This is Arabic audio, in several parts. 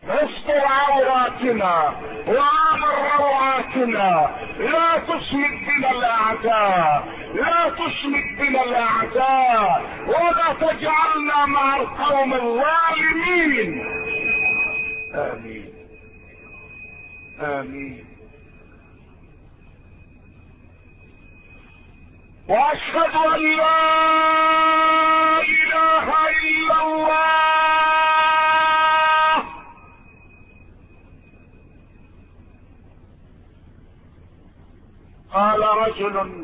استر عوراتنا وامر روعاتنا، لا تشمت بنا الاعداء، لا تشمت بنا الاعداء، ولا تجعلنا مع القوم الظالمين. امين امين. واشهد ان لا اله الا الله. قال رجل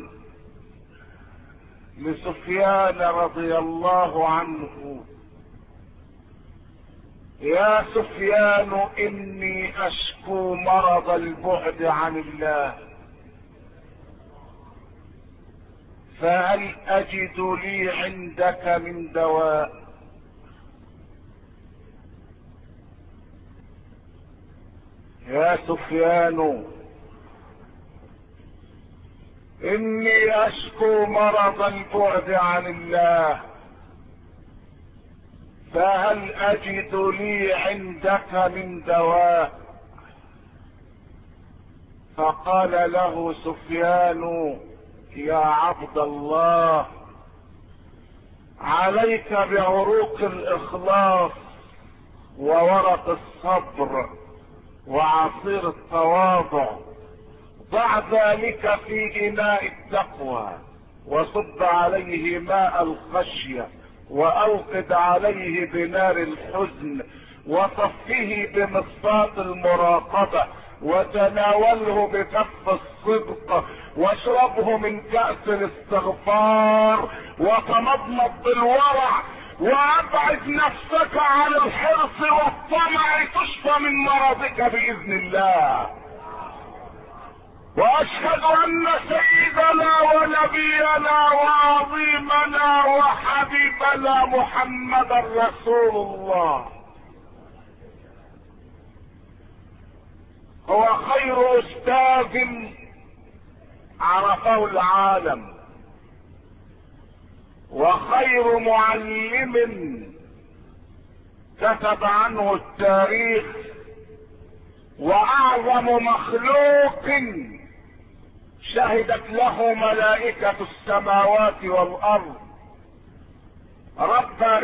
لسفيان رضي الله عنه: يا سفيان اني اشكو مرض البعد عن الله، فهل اجد لي عندك من دواء؟ يا سفيان اني اشكو مرض البعد عن الله، فهل اجد لي عندك من دواء؟ فقال له سفيان: يا عبد الله، عليك بعروق الاخلاص وورق الصبر وعصير التواضع، ضع ذلك في اناء التقوى وصب عليه ماء الخشية واوقد عليه بنار الحزن وصفه بمصفاة المراقبة وتناوله بكف الصدق واشربه من كأس الاستغفار وتمضمض بالورع وابعد نفسك عن الحرص والطمع تشفى من مرضك باذن الله. واشهد ان سيدنا ونبينا وعظيمنا وحبيبنا محمدا رسول الله هو خير استاذ عرفه العالم، وخير معلم كتب عنه التاريخ، واعظم مخلوق شهدت له ملائكة السماوات والارض. ربى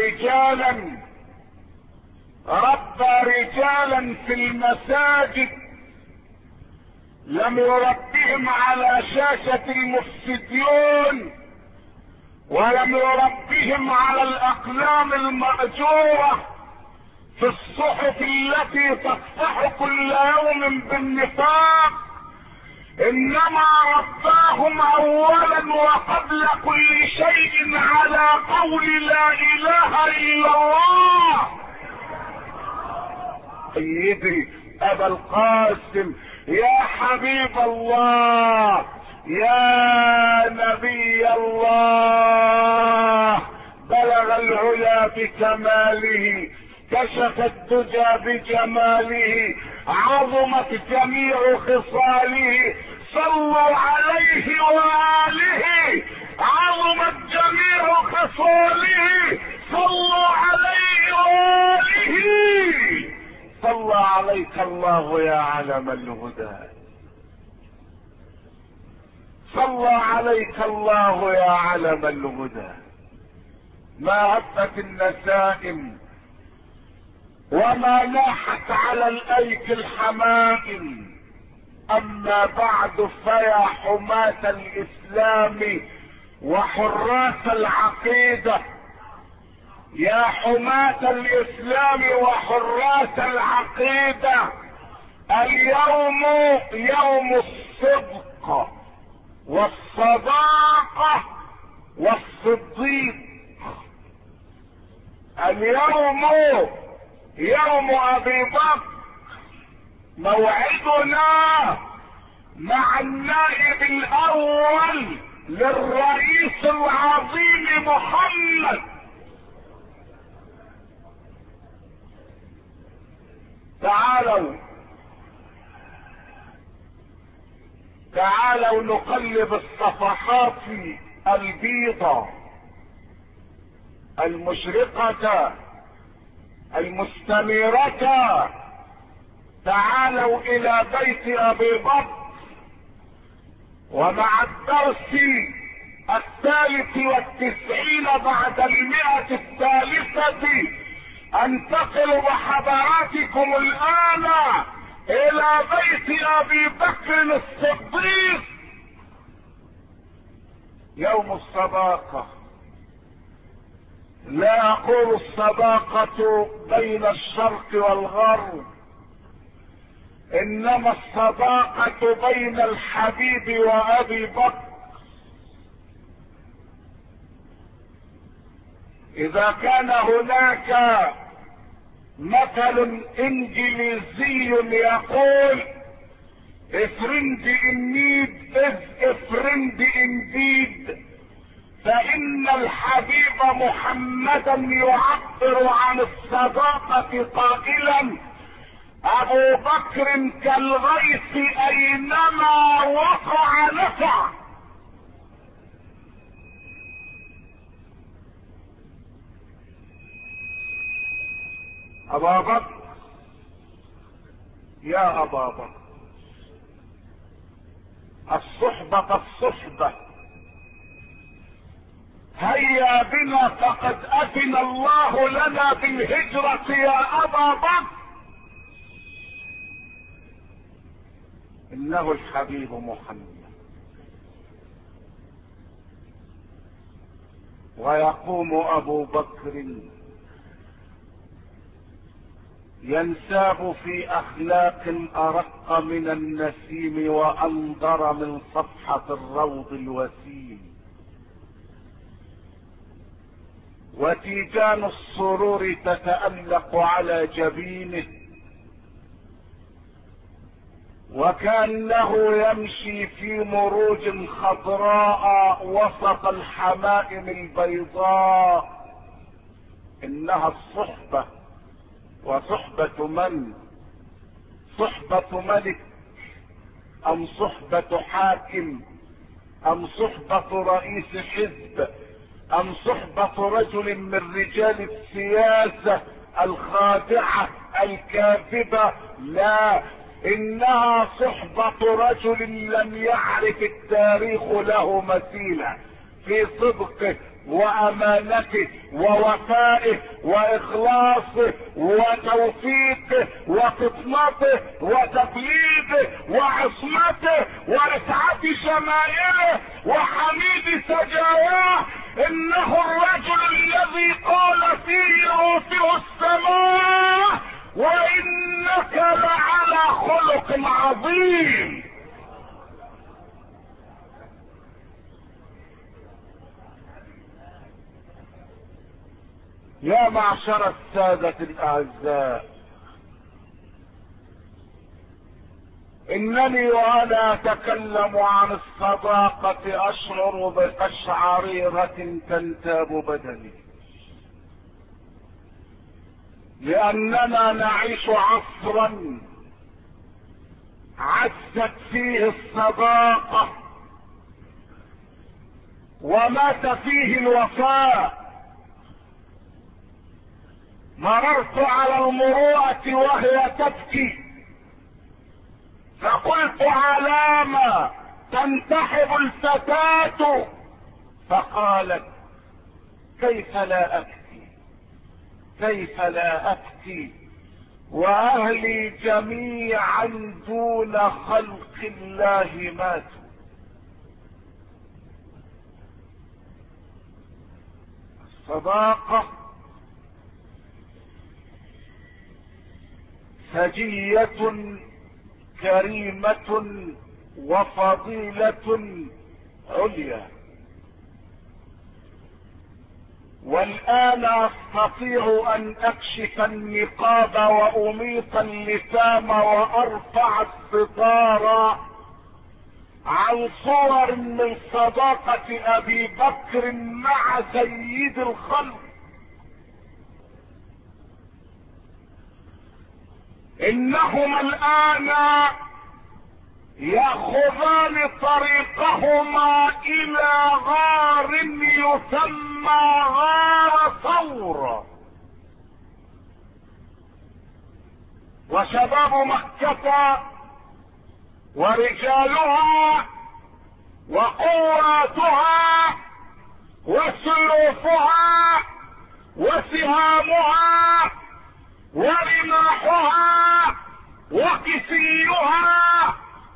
رجالا في المساجد، لم يربهم على شاشة المفسدين، ولم يربهم على الاقلام المأجورة في الصحف التي تصفح كل يوم بالنفاق، انما رباهم اولا وقبل كل شيء على قول لا اله الا الله. سيدي ابا القاسم، يا حبيب الله، يا نبي الله، بلغ العلا بكماله، كشف الدجى بجماله، عظمت جميع خصاله، صلوا عليه وآله، عظمت جميع خصاله، صلوا عليه وآله. صلى عليك الله يا علم الهدى، صلى عليك الله يا علم الهدى. ما هبت النسائم وما ناحت على الايك الحمائم، اما بعد فيا حماة الاسلام وحراس العقيدة، يا حماة الاسلام وحراس العقيدة، اليوم يوم الصدق والصداقة والصديق. اليوم يوم ابي بكر، موعدنا مع النائب الاول للرئيس العظيم محمد. تعالوا نقلب الصفحات البيضة المشرقة المستنيرة تعالوا الى بيت ابي بكر. ومع الدرس 93 بعد 100 انتقل بحضراتكم الان الى بيت ابي بكر الصديق. يوم الصداقة. لا اقول الصداقة بين الشرق والغرب، انما الصداقة بين الحبيب وابي بكر. اذا كان هناك مثل انجليزي يقول a friend in need is a friend indeed، فان الحبيب محمدا يعبر عن الصداقة قائلا ابو بكر كالغيث اينما وقع نفع. ابا بكر، يا ابا بكر، الصحبة هيا بنا فقد اذن الله لنا بالهجرة يا ابا بكر. انه الحبيب محمد. ويقوم ابو بكر ينساب في اخلاق ارق من النسيم وانظر من صفحة الروض الوسيم، وتيجان السرور تتألق على جبينه، وكأنه يمشي في مروج خضراء وسط الحمائم البيضاء. انها الصحبة. وصحبة من؟ صحبة ملك ام صحبة حاكم ام صحبة رئيس حزب ام صحبة رجل من رجال السياسة الخادعة الكاذبة؟ لا، انها صحبة رجل لم يعرف التاريخ له مثيلا في صدقه وامانته ووفائه واخلاصه وتوفيقه وفطنته وتقليده وعصمته ورفعة شمائله وحميد سجاياه. انه الرجل الذي قال فيه اوتيه السماء وانك لعلى خلق عظيم. يا معشر السادة الاعزاء، انني وانا اتكلم عن الصداقة اشعر بقشعريرة تنتاب بدني، لاننا نعيش عصرا عزت فيه الصداقة ومات فيه الوفاء. مررت على المروءة وهي تبكي فقلت علامة تنتحب الفتاة؟ فقالت كيف لا أبكي، كيف لا أبكي وأهلي جميعا دون خلق الله ماتوا. الصداقة سجية كريمة وفضيلة عليا. والآن أستطيع أن أكشف النقاب وأميط اللثام وأرفع الستار عن صور من صداقة أبي بكر مع سيد الخلق. إنهما الآن يأخذان طريقهما إلى غار يسمى غار ثور. وشباب مكة ورجالها وقواتها وسيوفها وسهامها ورماحها وكسيها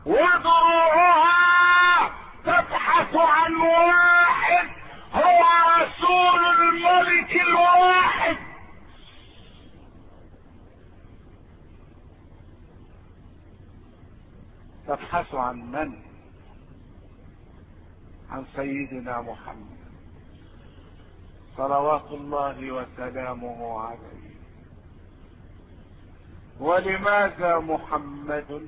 ودروعها تبحث عن واحد هو رسول الملك الواحد. تبحث عن من؟ عن سيدنا محمد صلوات الله وسلامه عليه. ولماذا محمد؟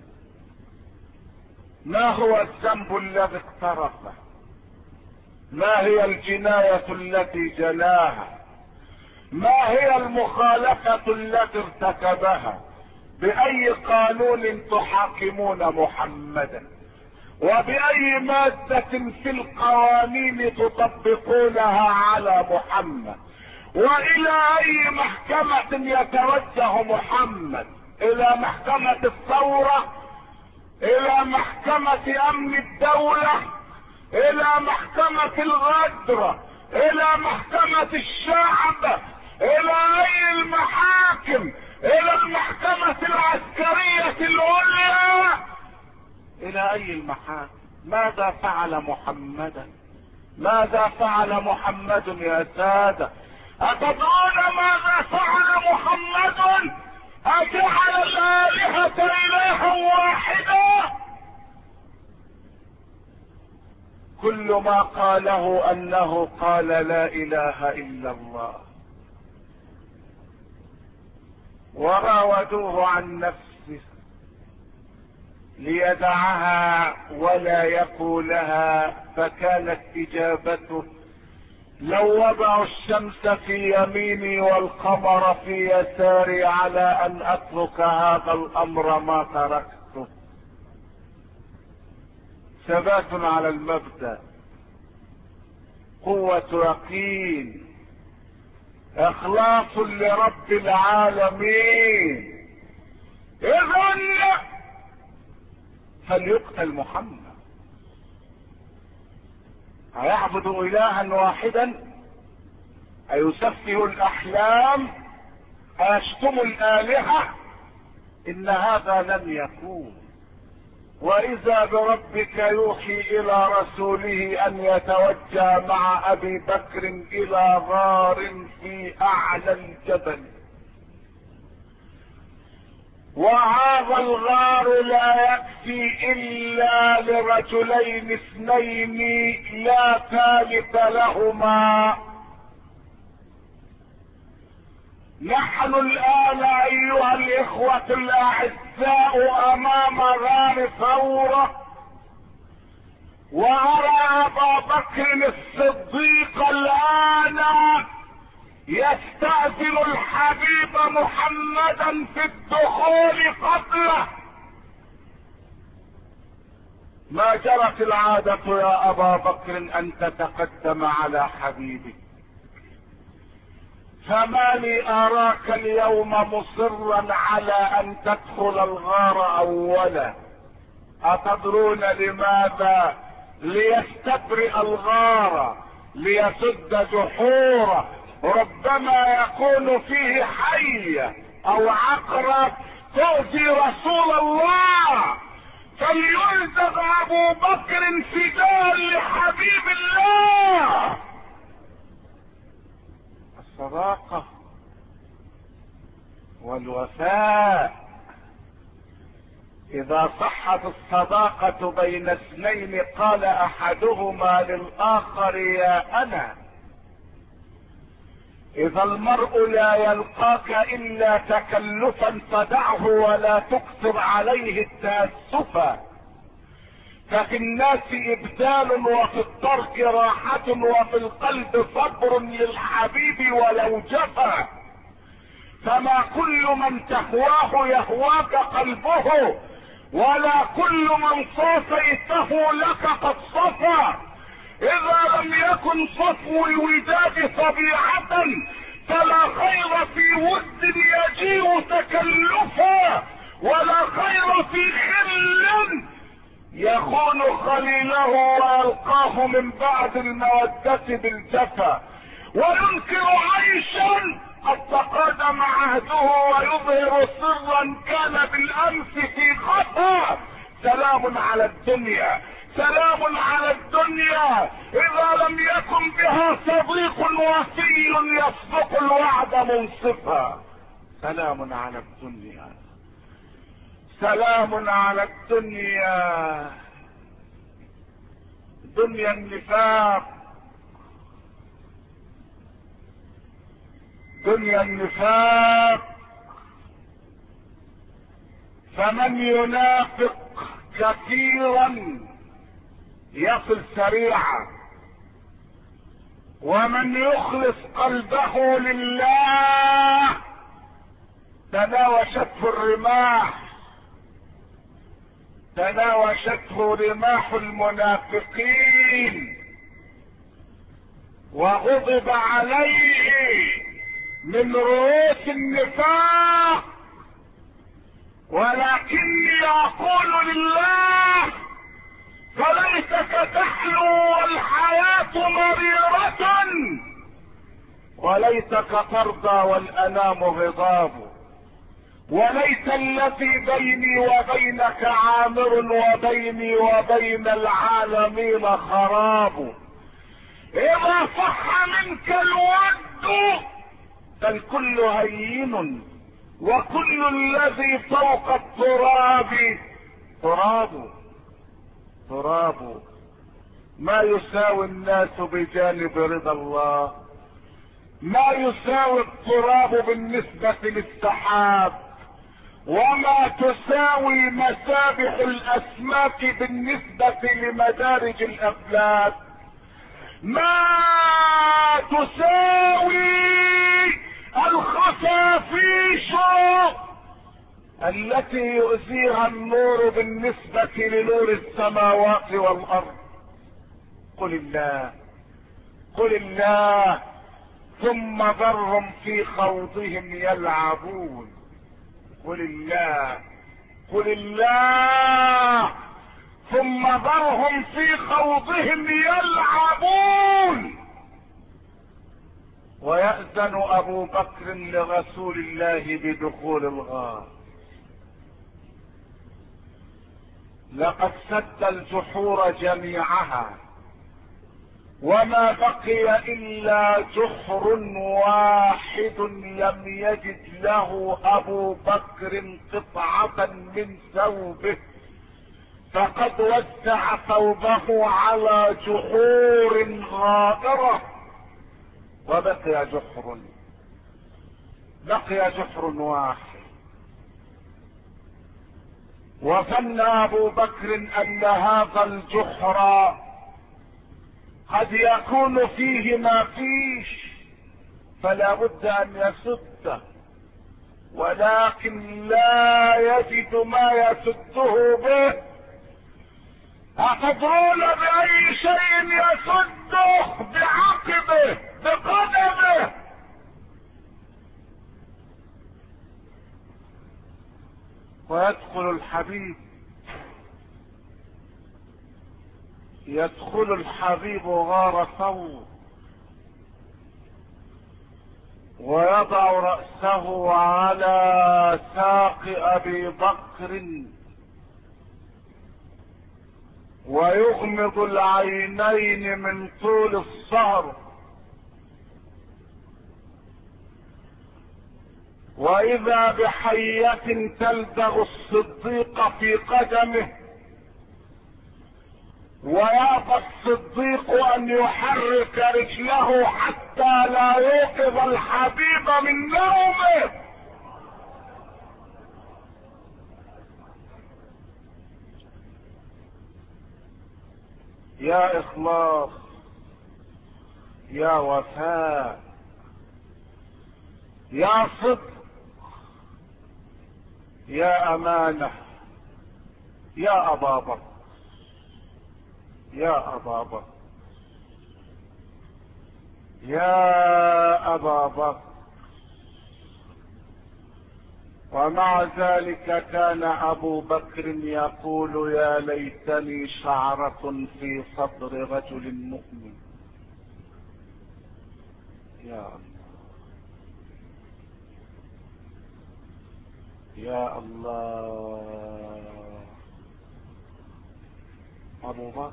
ما هو الذنب الذي اقترفه؟ ما هي الجناية التي جناها؟ ما هي المخالفة التي ارتكبها؟ بأي قانون تحاكمون محمدا؟ وبأي مادة في القوانين تطبقونها على محمد؟ وإلى أي محكمة يتوجه محمد؟ إلى محكمة الثورة؟ إلى محكمة أمن الدولة؟ إلى محكمة الغدر؟ إلى محكمة الشعب؟ إلى أي المحاكم؟ إلى المحكمة العسكرية العليا؟ إلى أي المحاكم؟ ماذا فعل محمدا؟ ماذا فعل محمد يا سادة؟ أتدرون ماذا فعل محمد؟ أجعل الآلهة إلها واحدا؟ كل ما قاله أنه قال لا إله إلا الله. وراودوه عن نفسه ليدعها ولا يقولها، فكانت إجابته: لو وضعوا الشمس في يميني والقمر في يساري على أن أترك هذا الأمر ما تركته. ثبات على المبدأ، قوة يقين، إخلاص لرب العالمين. إذن فليقتل محمد. أيعبد إلها واحدا؟ أيسفه الأحلام؟ أيشتم الآلهة؟ إن هذا لن يكون. وإذا بربك يوحي إلى رسوله أن يتوجه مع أبي بكر إلى غار في أعلى الجبل، وهذا الغار لا يكفي إلا لرجلين اثنين لا ثالث لهما. نحن الآن أيها الإخوة الأعزاء أمام غار ثورة، وأرى أبا بكر الصديق الآن يستأذن الحبيب محمدا في الدخول قبله. ما جرت العادة يا أبا بكر أن تتقدم على حبيبك، فما لي أراك اليوم مصرا على أن تدخل الغار أولا. أتدرون لماذا؟ ليستبرئ الغار، ليسد جحوره، ربما يكون فيه حية أو عقرب تؤذي رسول الله، فليلزم أبو بكر فداء لحبيب الله. الصداقة والوفاء. إذا صحت الصداقة بين اثنين قال أحدهما للآخر: يا أنا. إذا المرء لا يلقاك إلا تكلفا فدعه ولا تكثر عليه التأسفا، ففي الناس إبدال وفي الترك راحة وفي القلب صبر للحبيب ولو جفا، فما كل من تهواه يهواك قلبه، ولا كل من صافيته لك قد صفى. إذا لم يكن صفو الوداد طبيعة فلا خير في ود يجيء تكلفا، الخير في خل يخون خليله ويلقاه من بعد المودة بالجفا، وينكر عيشا قد تقادم عهده ويظهر سرا كان بالامس في خفا. سلام على الدنيا، سلام على الدنيا اذا لم يكن بها صديق وفي يصدق الوعد منصفا. سلام على الدنيا، سلام على الدنيا، دنيا النفاق، دنيا النفاق. فمن ينافق كثيرا يصل سريعا، ومن يخلص قلبه لله تناوشته الرماح، تناوشته رماح المنافقين وغضب عليه من رؤوس النفاق. ولكني اقول لله فليتك تحلو والحياة مريرة، وليتك ترضى والانام غضاب، وليت الذي بيني وبينك عامر وبيني وبين العالمين خراب. اذا صح منك الود فالكل هين، وكل الذي فوق التراب تراب، تراب. ما يساوي الناس بجانب رضا الله، ما يساوي التراب بالنسبة للسحاب، وما تساوي مسابح الاسماك بالنسبة لمدارج الافلاك، ما تساوي الخفافيش التي يؤذيها النور بالنسبة لنور السماوات والارض. قل الله، قل الله، ثم ذرهم في خوضهم يلعبون. قل الله، قل الله، ثم ذرهم في خوضهم يلعبون. ويأذن ابو بكر لرسول الله بدخول الغار. لقد سد الجحور جميعها وما بقي الا جحر واحد لم يجد له ابو بكر قطعة من ثوبه، فقد وزع ثوبه على جحور غائرة وبقي جحر، بقي جحر واحد. وظن ابو بكر ان هذا الجحر قد يكون فيه ما فيش، فلا بد ان يسده، ولكن لا يجد ما يسده به. أتدرون بأي شيء يسده؟ بعقبه، بقدمه. ويدخل الحبيب، يدخل الحبيب غار ثور ويضع رأسه على ساق ابي بكر ويغمض العينين من طول السهر، واذا بحية تلدغ الصديق في قدمه، ويأبى الصديق ان يحرك رجله حتى لا يوقظ الحبيب من نومه. يا اخلاص، يا وفاء، يا صدق، يا امانة، يا ابا بكر، يا ابا بكر، يا ابا بكر. ومع ذلك كان ابو بكر يقول يا ليتني شعرة في صدر رجل مؤمن. يا الله يا الله. ابو بكر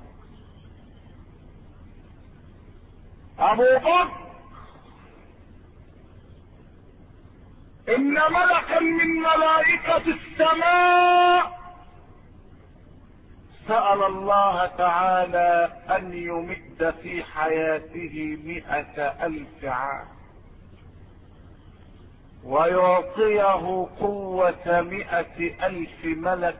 ان ملكا من ملائكة السماء سأل الله تعالى ان يمد في حياته 100,000 عام ويعطيه قوة 100,000 ملك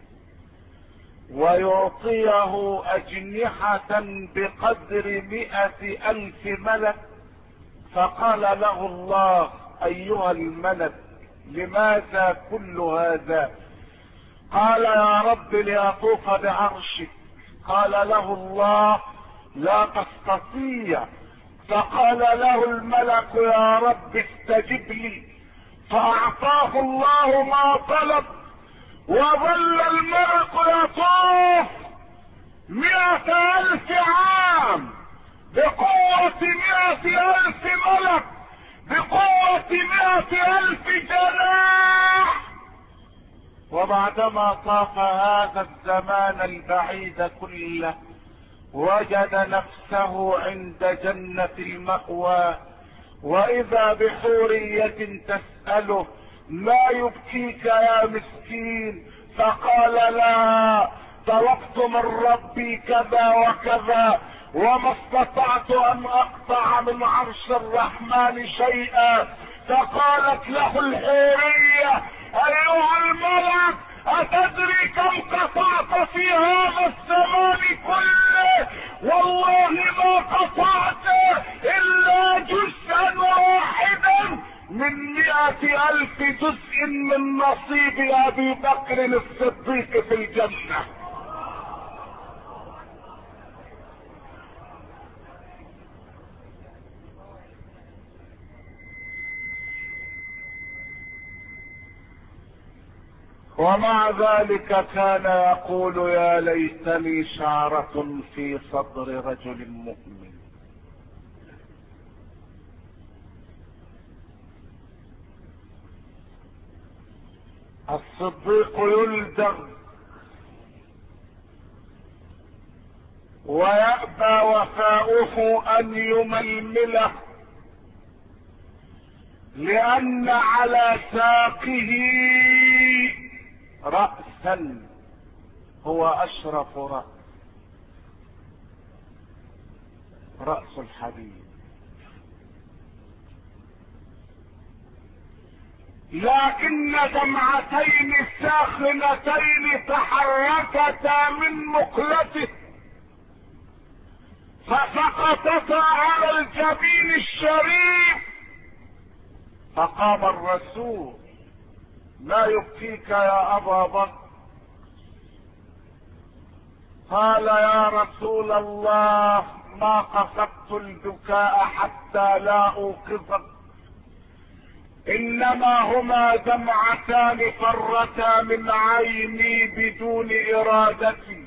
ويعطيه اجنحة بقدر 100,000 ملك. فقال له الله ايها الملك لماذا كل هذا؟ قال يا رب لأطوف بعرشك. قال له الله لا تستطيع. فقال له الملك يا رب استجب لي. فأعطاه الله ما طلب وظل الملك يطوف 100,000 عام بقوة 100,000 ملك بقوة 100,000 جناح. وبعدما طاف هذا الزمان البعيد كله وجد نفسه عند جنة المأوى، وإذا بحورية تسأله ما يبكيك يا مسكين؟ فقال لا طلبت من ربي كذا وكذا وما استطعت ان اقطع من عرش الرحمن شيئا. فقالت له الحورية ايها الملك اتدري كم قطعت في هذا الزمان كله؟ والله ما قطعت الا جزءا واحدا من 100,000 جزء من نصيب ابي بكر الصديق في الجنة. ومع ذلك كان يقول يا ليتني شعرة في صدر رجل مؤمن. الصديق يلدغ ويأبى وفاؤه ان يململه لان على ساقه رأسا هو اشرف رأس الحبيب، لكن دمعتين ساخنتين تحركتا من مقلته فسقطتا على الجبين الشريف. فقام الرسول ما يبكيك يا ابا بكر؟ قال يا رسول الله ما قصدت البكاء حتى لا اوقظك، انما هما دمعتان فرتا من عيني بدون ارادتي.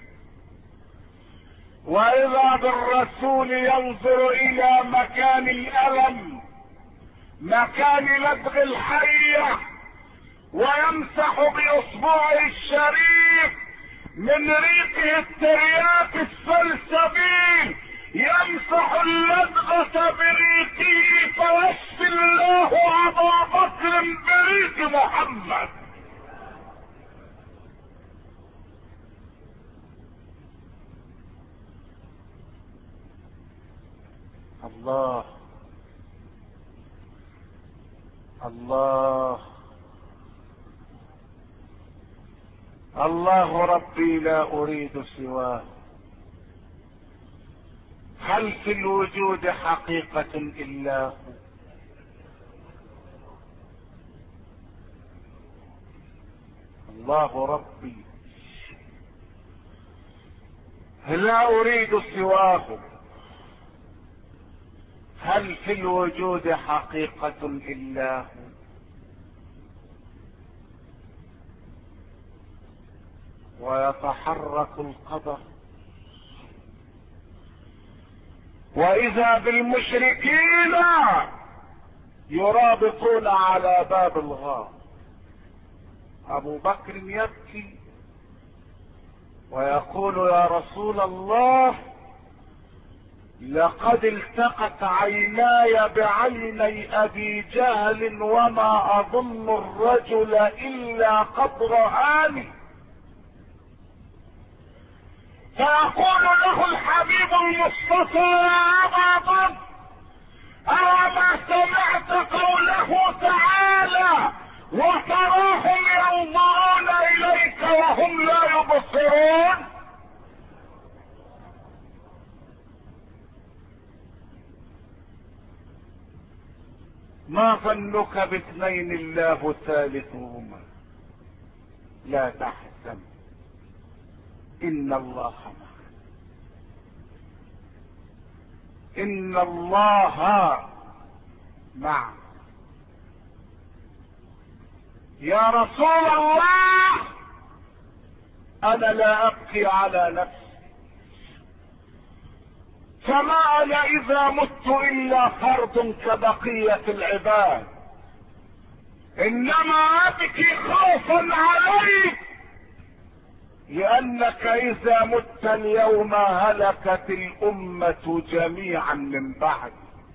واذا بالرسول ينظر الى مكان الالم مكان لدغ الحية ويمسح باصبعه الشريف من ريقه الترياق السلسبيل، يمسح اللدغة بريقه فيشفي الله ابا بكر بريق محمد. الله الله الله ربي لا اريد سواه. هل في الوجود حقيقة الا هو؟ الله ربي لا اريد سواه. هل في الوجود حقيقة الا هو؟ ويتحرك القدر. واذا بالمشركين يرابطون على باب الغار. ابو بكر يبكي ويقول يا رسول الله لقد التقت عيناي بعيني ابي جهل وما اظن الرجل الا قد رآني. فيقول له الحبيب المصطفى يا ابا بكر أوما سمعت قوله تعالى وتراهم ينظرون إليك وهم لا يبصرون. ما ظنك باثنين الله ثالثهما لا تحزن إن الله معنا إن الله معنا. يا رسول الله أنا لا أبكي على نفسي فما أنا إذا مت إلا فرد كبقية العباد، إنما أبكي خوفا عليك لأنك إذا مت اليوم هلكت الأمة جميعا من بعد.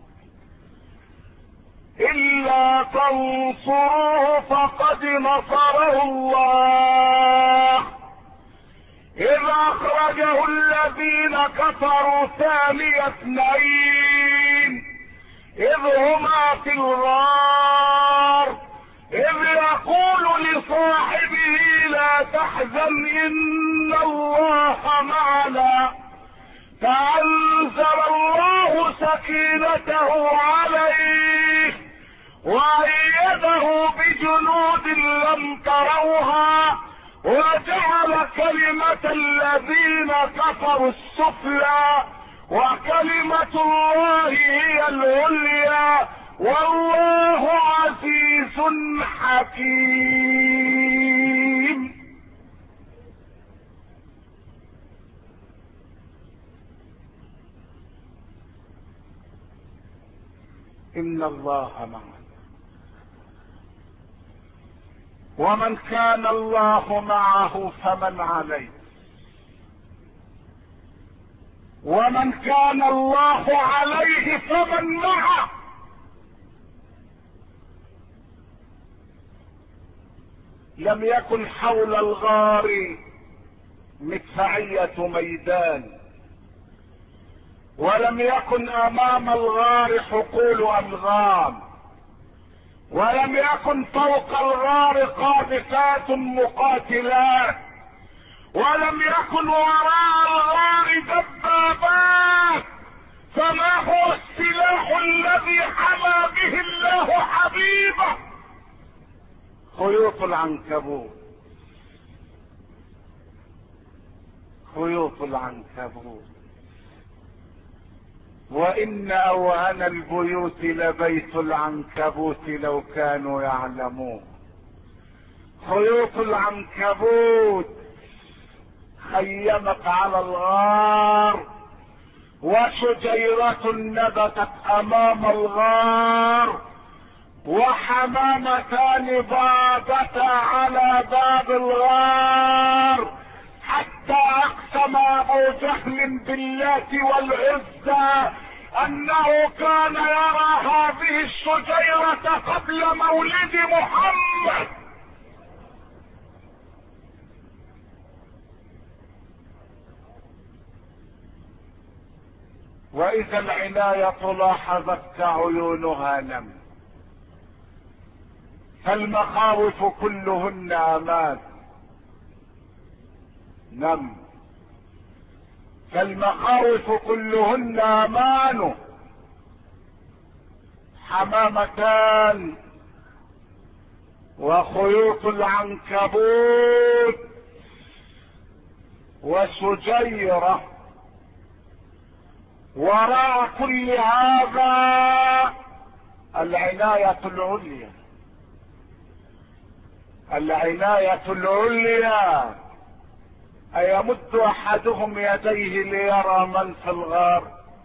إلا تنصروه فقد نصره الله إذ أخرجه الذين كفروا ثاني اثنين إذ هما في الغار إذ يقول لصاحبه لا تحزن إن الله معنا فأنزل الله سكينته عليه وأيده بجنود لم تروها وجعل كلمة الذين كفروا السفلى وكلمة الله هي العليا والله عزيز حكيم. إن الله معنا ومن كان الله معه فمن عليه ومن كان الله عليه فمن معه. لم يكن حول الغار مدفعية ميدان ولم يكن امام الغار حقول انغام ولم يكن فوق الغار قاذفات مقاتلات ولم يكن وراء الغار دبابات. فما هو السلاح الذي حمى به الله حبيبه؟ خيوط العنكبوت خيوط العنكبوت. وإن أوهن البيوت لبيت العنكبوت لو كانوا يعلمون. خيوط العنكبوت خيمت على الغار وشجيرة نبتت أمام الغار وحمامتان باتتا على باب الغار حتى اقسم ابو جهل باللات والعزى انه كان يرى هذه الشجيرة قبل مولد محمد. واذا العناية لاحظت كعيونها نم فالمخاوف كلهن امان نم فالمخاوف كلهن امان. حمامتان وخيوط العنكبوت وشجيرة. وراء كل هذا العناية العليا العناية العليا ايمد احدهم يديه ليرى من في الغار؟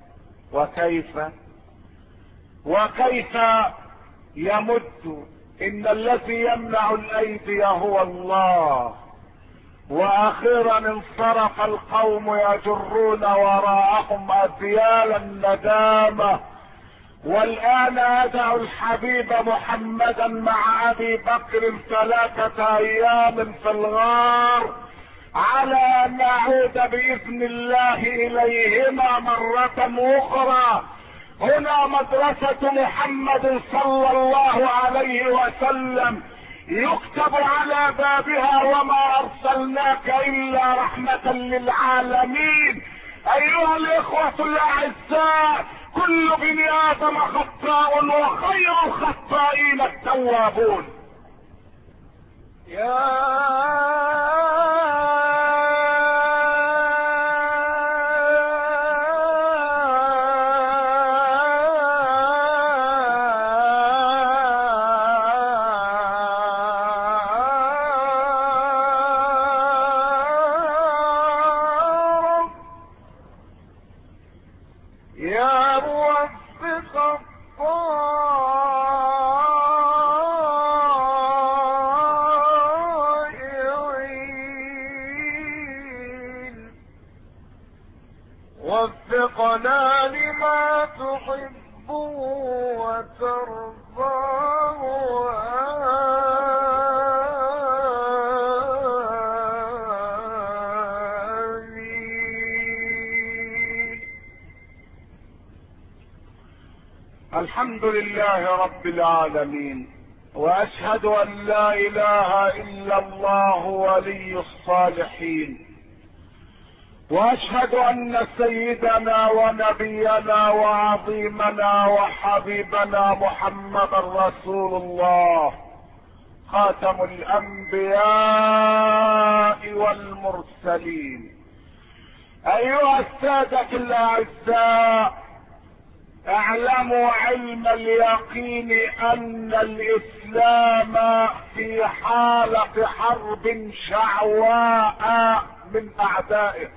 وكيف يمد ان الذي يمنع الايدي هو الله. واخيرا انصرف القوم يجرون وراءهم اثيال الندامة. والان ادعو الحبيب محمدا مع ابي بكر 3 ايام في الغار على ان نعود باذن الله اليهما مرة اخرى. هنا مدرسة محمد صلى الله عليه وسلم يكتب على بابها وما ارسلناك الا رحمة للعالمين. ايها الاخوة الاعزاء، كل بني ادم خطاء وخير الخطائين التوابون. وفقنا لما تحب وترضاه، آمين. الحمد لله رب العالمين، واشهد ان لا اله الا الله ولي الصالحين، واشهد ان سيدنا ونبينا وعظيمنا وحبيبنا محمدا رسول الله خاتم الانبياء والمرسلين. ايها السادة الاعزاء، اعلموا علم اليقين ان الاسلام في حالة حرب شعواء من اعدائه.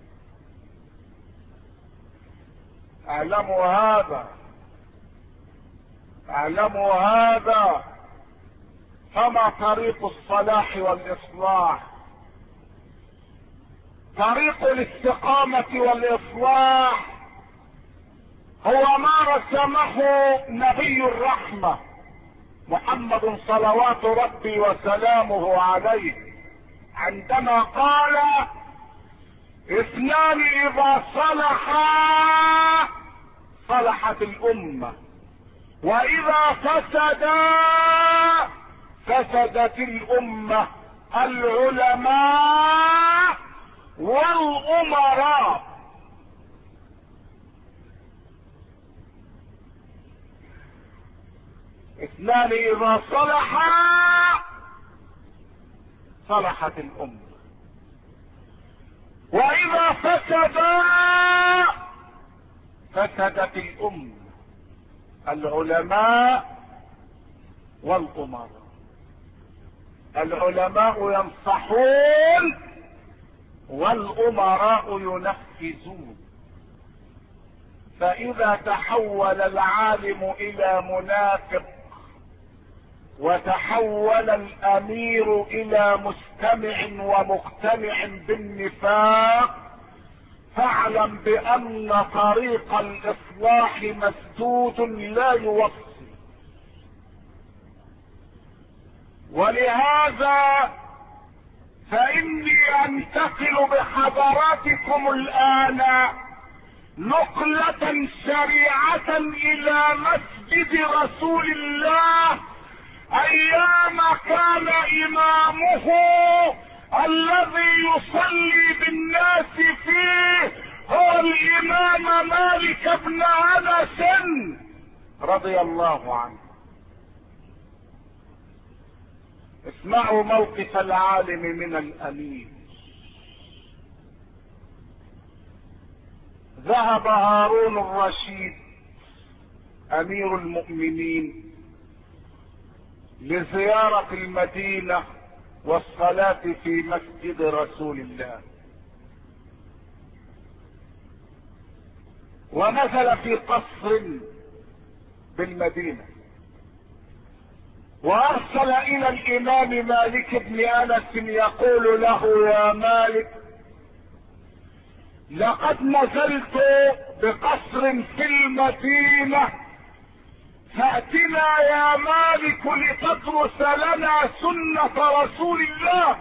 اعلموا هذا. فما طريق الصلاح والاصلاح؟ طريق الاستقامة والاصلاح هو ما رسمه نبي الرحمة محمد صلوات ربي وسلامه عليه عندما قال: 2 اذا صلحا صلحت الامة، واذا فسدا فسدت الامة، العلماء والامراء. اثنان اذا صلحا صلحت الامة، واذا فسدا فسدت الامة، العلماء والامراء. العلماء ينصحون والامراء ينفذون. فاذا تحول العالم الى منافق وتحول الامير الى مستمع ومقتنع بالنفاق، فاعلم بان طريق الاصلاح مسدود لا يوصل. ولهذا فاني انتقل بحضراتكم الان نقلة سريعة الى مسجد رسول الله ايام كان امامه الذي يصلي بالناس فيه هو الامام مالك بن انس رضي الله عنه. اسمعوا موقف العالم من الامير. ذهب هارون الرشيد امير المؤمنين لزيارة المدينة والصلاة في مسجد رسول الله. ونزل في قصر بالمدينة، وارسل الى الامام مالك بن انس يقول له: يا مالك، لقد نزلت بقصر في المدينة، فاتنا يا مالك لتدرس لنا سنة رسول الله.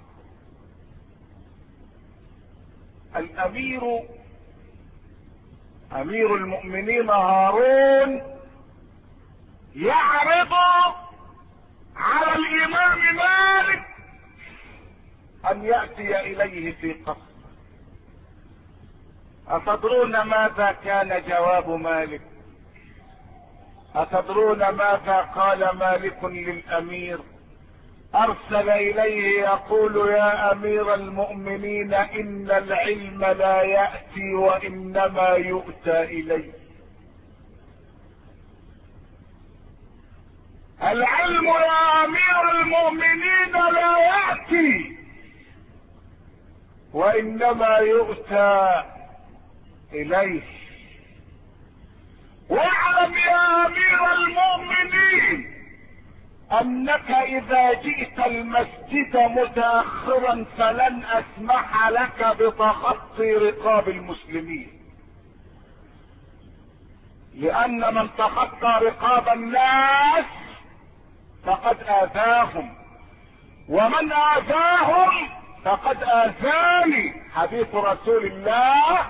امير المؤمنين هارون يعرض على الامام مالك ان يأتي اليه في قصر. اتدرون ماذا كان جواب مالك؟ اتدرون ماذا قال مالك للامير؟ ارسل اليه يقول: يا امير المؤمنين، ان العلم لا يأتي وانما يؤتى اليه. العلم يا امير المؤمنين لا يأتي وانما يؤتى اليه. واعلم يا امير المؤمنين انك اذا جئت المسجد متاخرا فلن اسمح لك بتخطي رقاب المسلمين، لان من تخطى رقاب الناس فقد اذاهم، ومن اذاهم فقد اذاني، حديث رسول الله.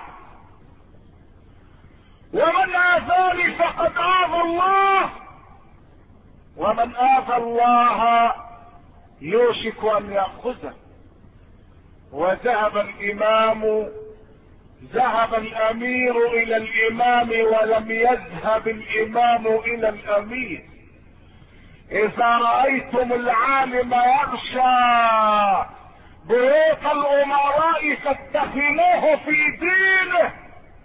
ومن اذاني فقد اذى الله، ومن اذى الله يوشك ان يأخذه. وذهب الامير الى الامام ولم يذهب الامام الى الامير. اذا رأيتم العالم يغشى بيوت الامراء فاتخذوه في دينه.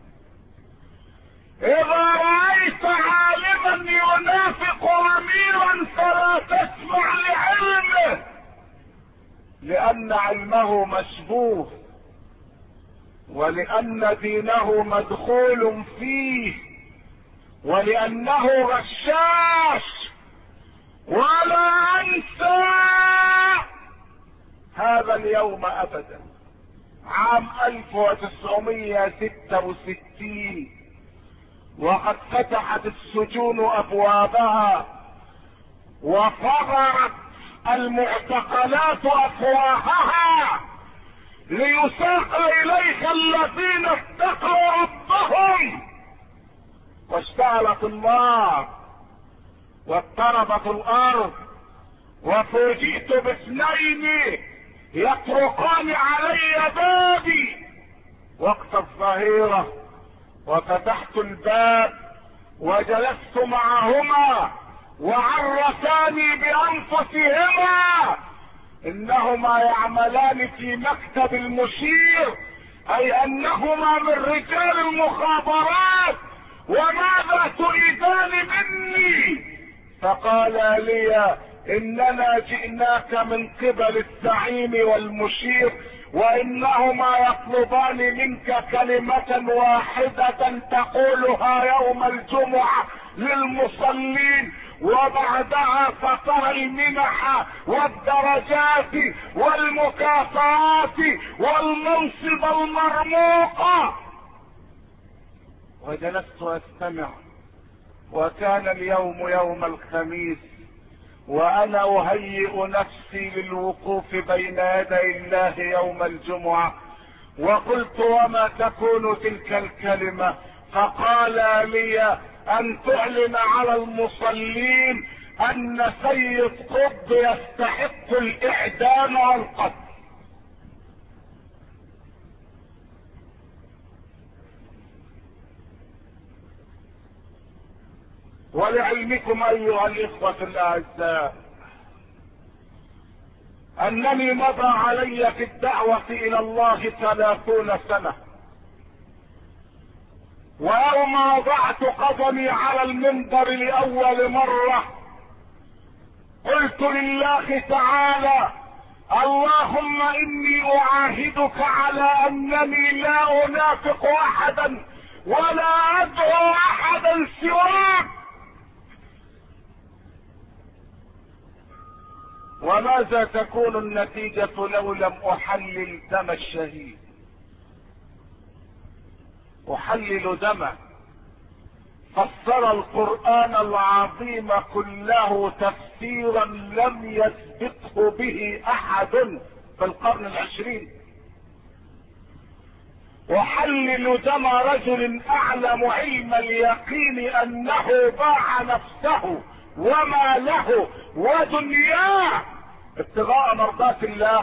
اذا رأيت عالما ينافق اميرا فلا تسمع لعلمه، لان علمه مشبوه، ولان دينه مدخول فيه، ولانه غشاش. ولا انسى هذا اليوم ابدا. عام 1966 وقد فتحت السجون ابوابها وفرغت المعتقلات افواهها ليساق اليها الذين اتقوا ربهم، واشتعلت النار واضطربت الارض، وفوجئت باثنين يطرقان علي بابي وقت الظهيرة، وفتحت الباب وجلست معهما وعرفاني بانفسهما انهما يعملان في مكتب المشير، اي انهما من رجال المخابرات، وماذا تريدان مني؟ فقالا لي: اننا جئناك من قبل الزعيم والمشير، وانهما يطلبان منك كلمة واحدة تقولها يوم الجمعة للمصلين، وبعدها فترى المنح والدرجات والمكافآت والمنصب المرموقة. وجلست استمع، وكان اليوم يوم الخميس، وانا اهيئ نفسي للوقوف بين يدي الله يوم الجمعة، وقلت: وما تكون تلك الكلمة؟ فقال لي: ان تعلن على المصلين ان سيد قطب يستحق الاعدام والقتل. ولعلمكم ايها الاخوة الاعزاء انني مضى علي في الدعوة الى الله 30 سنة، ويوم وضعت قدمي على المنبر لاول مرة قلت لله تعالى: اللهم اني اعاهدك على انني لا انافق احدا ولا ادعو احدا سواك. وماذا تكون النتيجة لو لم احلل دم الشهيد؟ احلل دمه. فسر القرآن العظيم كله تفسيرا لم يسبقه به احد في القرن العشرين. احلل دم رجل اعلم علم اليقين انه باع نفسه وما له ودنياه ابتغاء مرضات الله.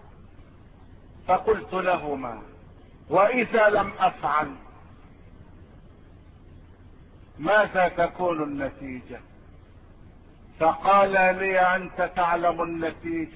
فقلت لهما: واذا لم افعل ماذا تكون النتيجة؟ فقال لي: انت تعلم النتيجة.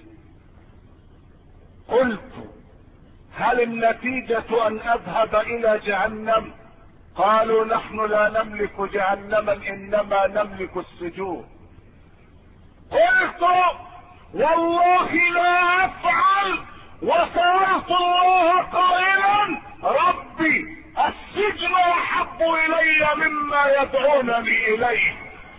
قلت: هل النتيجة ان اذهب الى جهنم؟ قالوا: نحن لا نملك جهنما انما نملك السجون. قلت: والله لا افعل. وسألت الله قائلا: ربي السجن احب الي مما يدعونني اليه.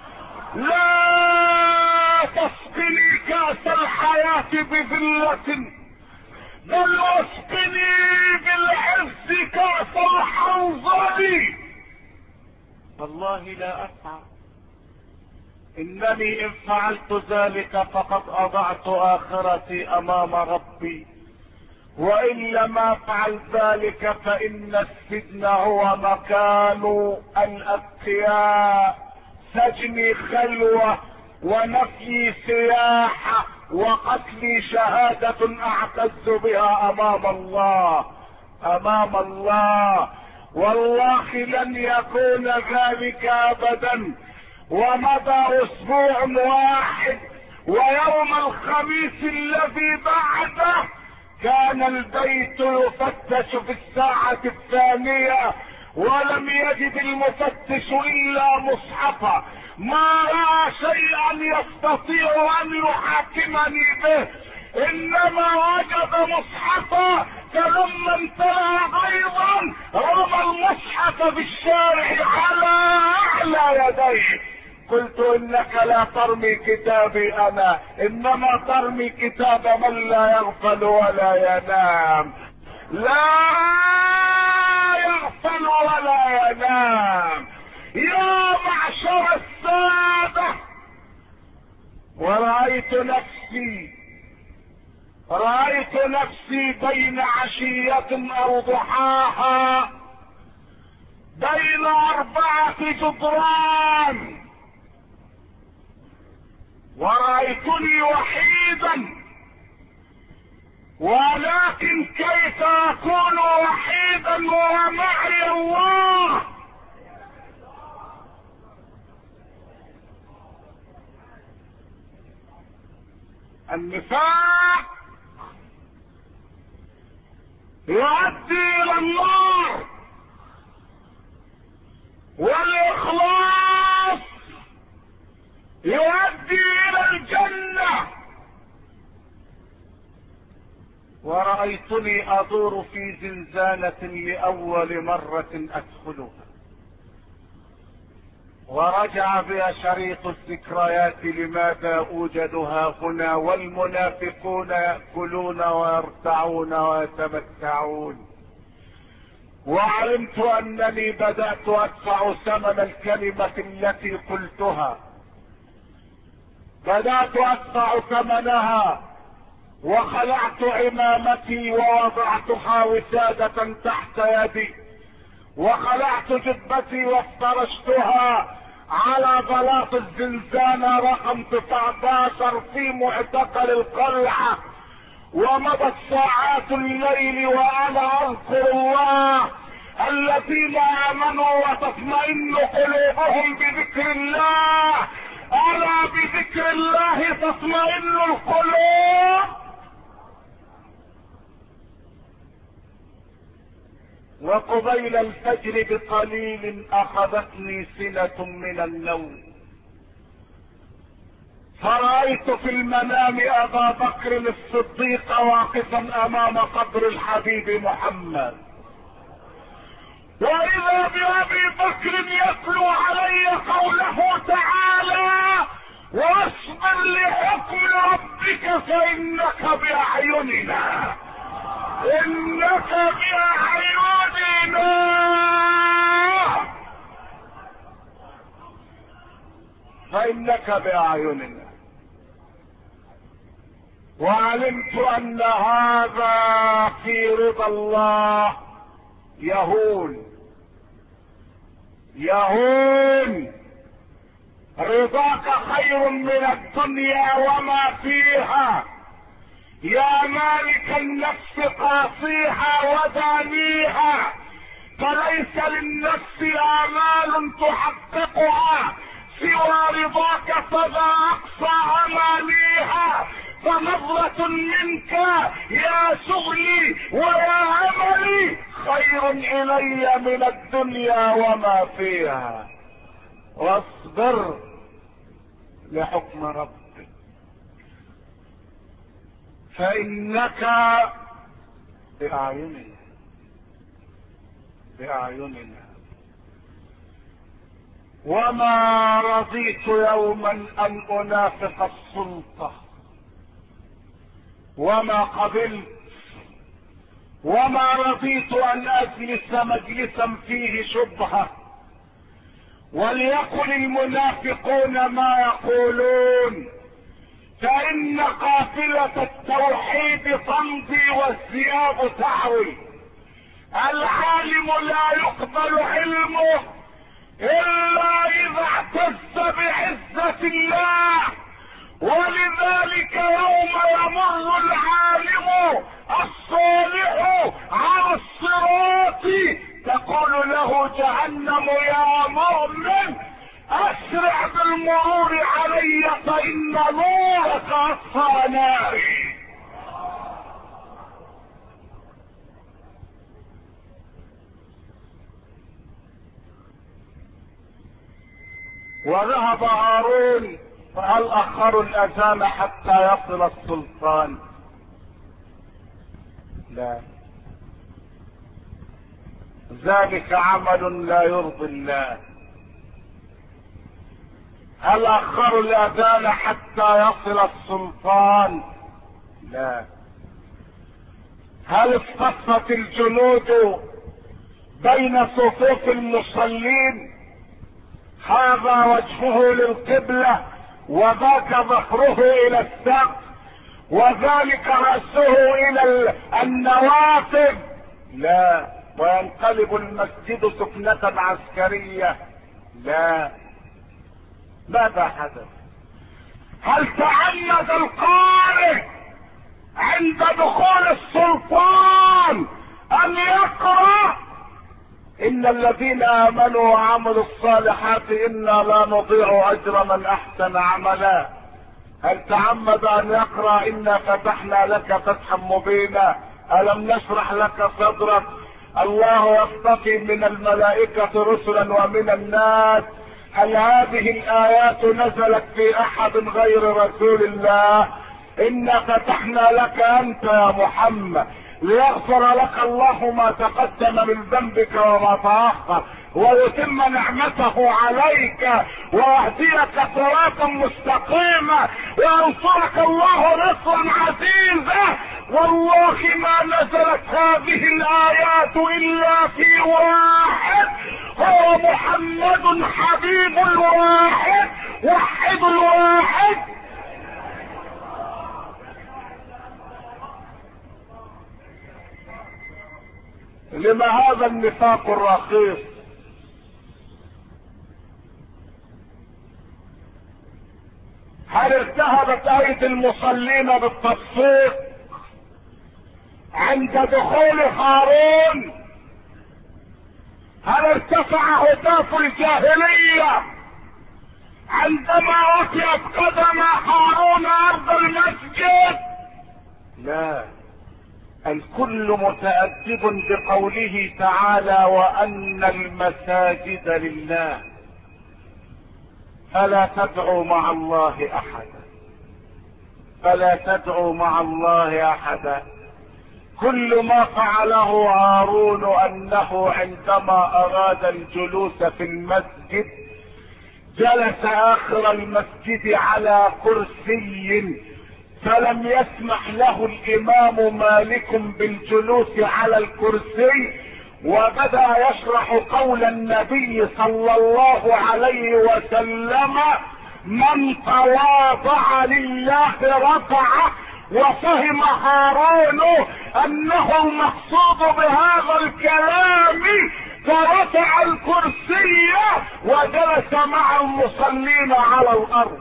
لا تسقني كاس الحياة بذلة، بل اسقني بالعز كاس الحنظل. والله لا افعل. انني ان فعلت ذلك فقد اضعت اخرتي امام ربي، وان لم افعل ذلك فان السجن هو مكان الاتقياء، سجني خلوة ونفي سياحة وقتلي شهادة اعتز بها امام الله. امام الله والله لن يكون ذلك ابدا. ومضى اسبوع واحد، ويوم الخميس الذي بعده كان البيت يفتش في الساعة الثانية، ولم يجد المفتش الا مصحفا. ما رأى شيئا يستطيع ان يحاكمني به، انما وجد مصحفا. فلما امتلأ ايضا رمى المصحف بالشارع على اعلى يديه. قلت: انك لا ترمي كتابي انا، انما ترمي كتاب من لا يغفل ولا ينام. لا يغفل ولا ينام. يا معشر السادة، ورأيت نفسي بين عشية او ضحاها، بين 4 جدران، ورأيتني وحيدا. ولكن كيف اكون وحيدا ومعي الله؟ النفاق يؤدي الى النار، والاخلاص يؤدي الى الجنة. ورأيتني ادور في زنزانة لاول مرة ادخلها، ورجع بها شريط الذكريات لماذا اوجدها هنا، والمنافقون يأكلون ويرتعون ويتمتعون. وعلمت انني بدأت ادفع ثمن الكلمة التي قلتها، بدأت ادفع ثمنها. وخلعت عمامتي ووضعتها وسادة تحت يدي، وخلعت جبتي وافترشتها على بلاط الزنزانة رقم 19 في معتقل القلعة. ومضت ساعات الليل وانا اذكر الله. الذين امنوا وتطمئن قلوبهم بذكر الله، الا بذكر الله تطمئن القلوب. وقبيل الفجر بقليل اخذتني سنة من النوم، فرأيت في المنام ابا بكر الصديق واقفا امام قبر الحبيب محمد، واذا بابي بكر يتلو علي قوله تعالى واصبر لحكم ربك فانك باعيننا، انك باعيننا. فانك باعيننا. وعلمت ان هذا في رضا الله يهون رضاك خير من الدنيا وما فيها. يا مالك النفس قاصيها ودانيها، فليس للنفس آمال تحققها سوى رضاك، فذا أقصى أمانيها. فنظرة منك يا شغلي ويا أملي خير إلي من الدنيا وما فيها. واصبر لحكم ربك فإنك بأعيننا. وما رضيت يوما أن أنافق السلطة، وما قبلت، وما رضيت أن أجلس مجلسا فيه شبهة. وليقل المنافقون ما يقولون، فإن قافلة التوحيد تمضي والثياب تعوي. العالم لا يقبل علمه إلا إذا اعتز بعزة الله. ولذلك يوم يمر العالم الصالح على الصراط تقول له جهنم يا مؤمن اسرع بالمرور علي فان نورك اطفى ناري. وذهب هارون فهل اخروا الاذان حتى يصل السلطان؟ لا، ذلك عمل لا يرضي الله. هل اخروا الاذان حتى يصل السلطان؟ لا. هل اصطفت الجنود بين صفوف المصلين؟ هذا وجهه للقبلة وذاك ظهره الى السقف وذلك رأسه الى النوافذ؟ لا. وينقلب المسجد سكنة عسكرية؟ لا. ماذا حدث؟ هل تعمد القارئ عند دخول السلطان ان يقرأ ان الذين امنوا وعملوا الصالحات انا لا نضيع اجر من احسن عملا؟ هل تعمد ان يقرأ انا فتحنا لك فتحا مبينا، الم نشرح لك صدرك، الله يصطفي من الملائكة رسلا ومن الناس؟ هل هذه الآيات نزلت في أحد غير رسول الله؟ إنا فتحنا لك أنت يا محمد ليغفر لك الله ما تقدم من ذنبك وما تأخر ويتم نعمته عليك ويهديك صراطا مستقيما وينصرك الله نصرا عزيزا. والله ما نزلت هذه الآيات إلا في واحد، هو محمد حبيب الواحد وحد الواحد. لما هذا النفاق الرخيص؟ هل ارتهبت ايدي المصلين بالتصفيق عند دخول هارون؟ هل ارتفع هتاف الجاهلية عندما ركبت قدم هارون ارض المسجد؟ لا. الكل متأدب بقوله تعالى وأن المساجد لله فلا تدعوا مع الله أحدا، فلا تدعوا مع الله أحدا. كل ما فعله هارون انه عندما اراد الجلوس في المسجد جلس اخر المسجد على كرسي، فلم يسمح له الامام مالك بالجلوس على الكرسي، وبدأ يشرح قول النبي صلى الله عليه وسلم: من تواضع لله رفعه. وفهم هارون انه المقصود بهذا الكلام، فرفع الكرسي وجلس مع المصلين على الارض.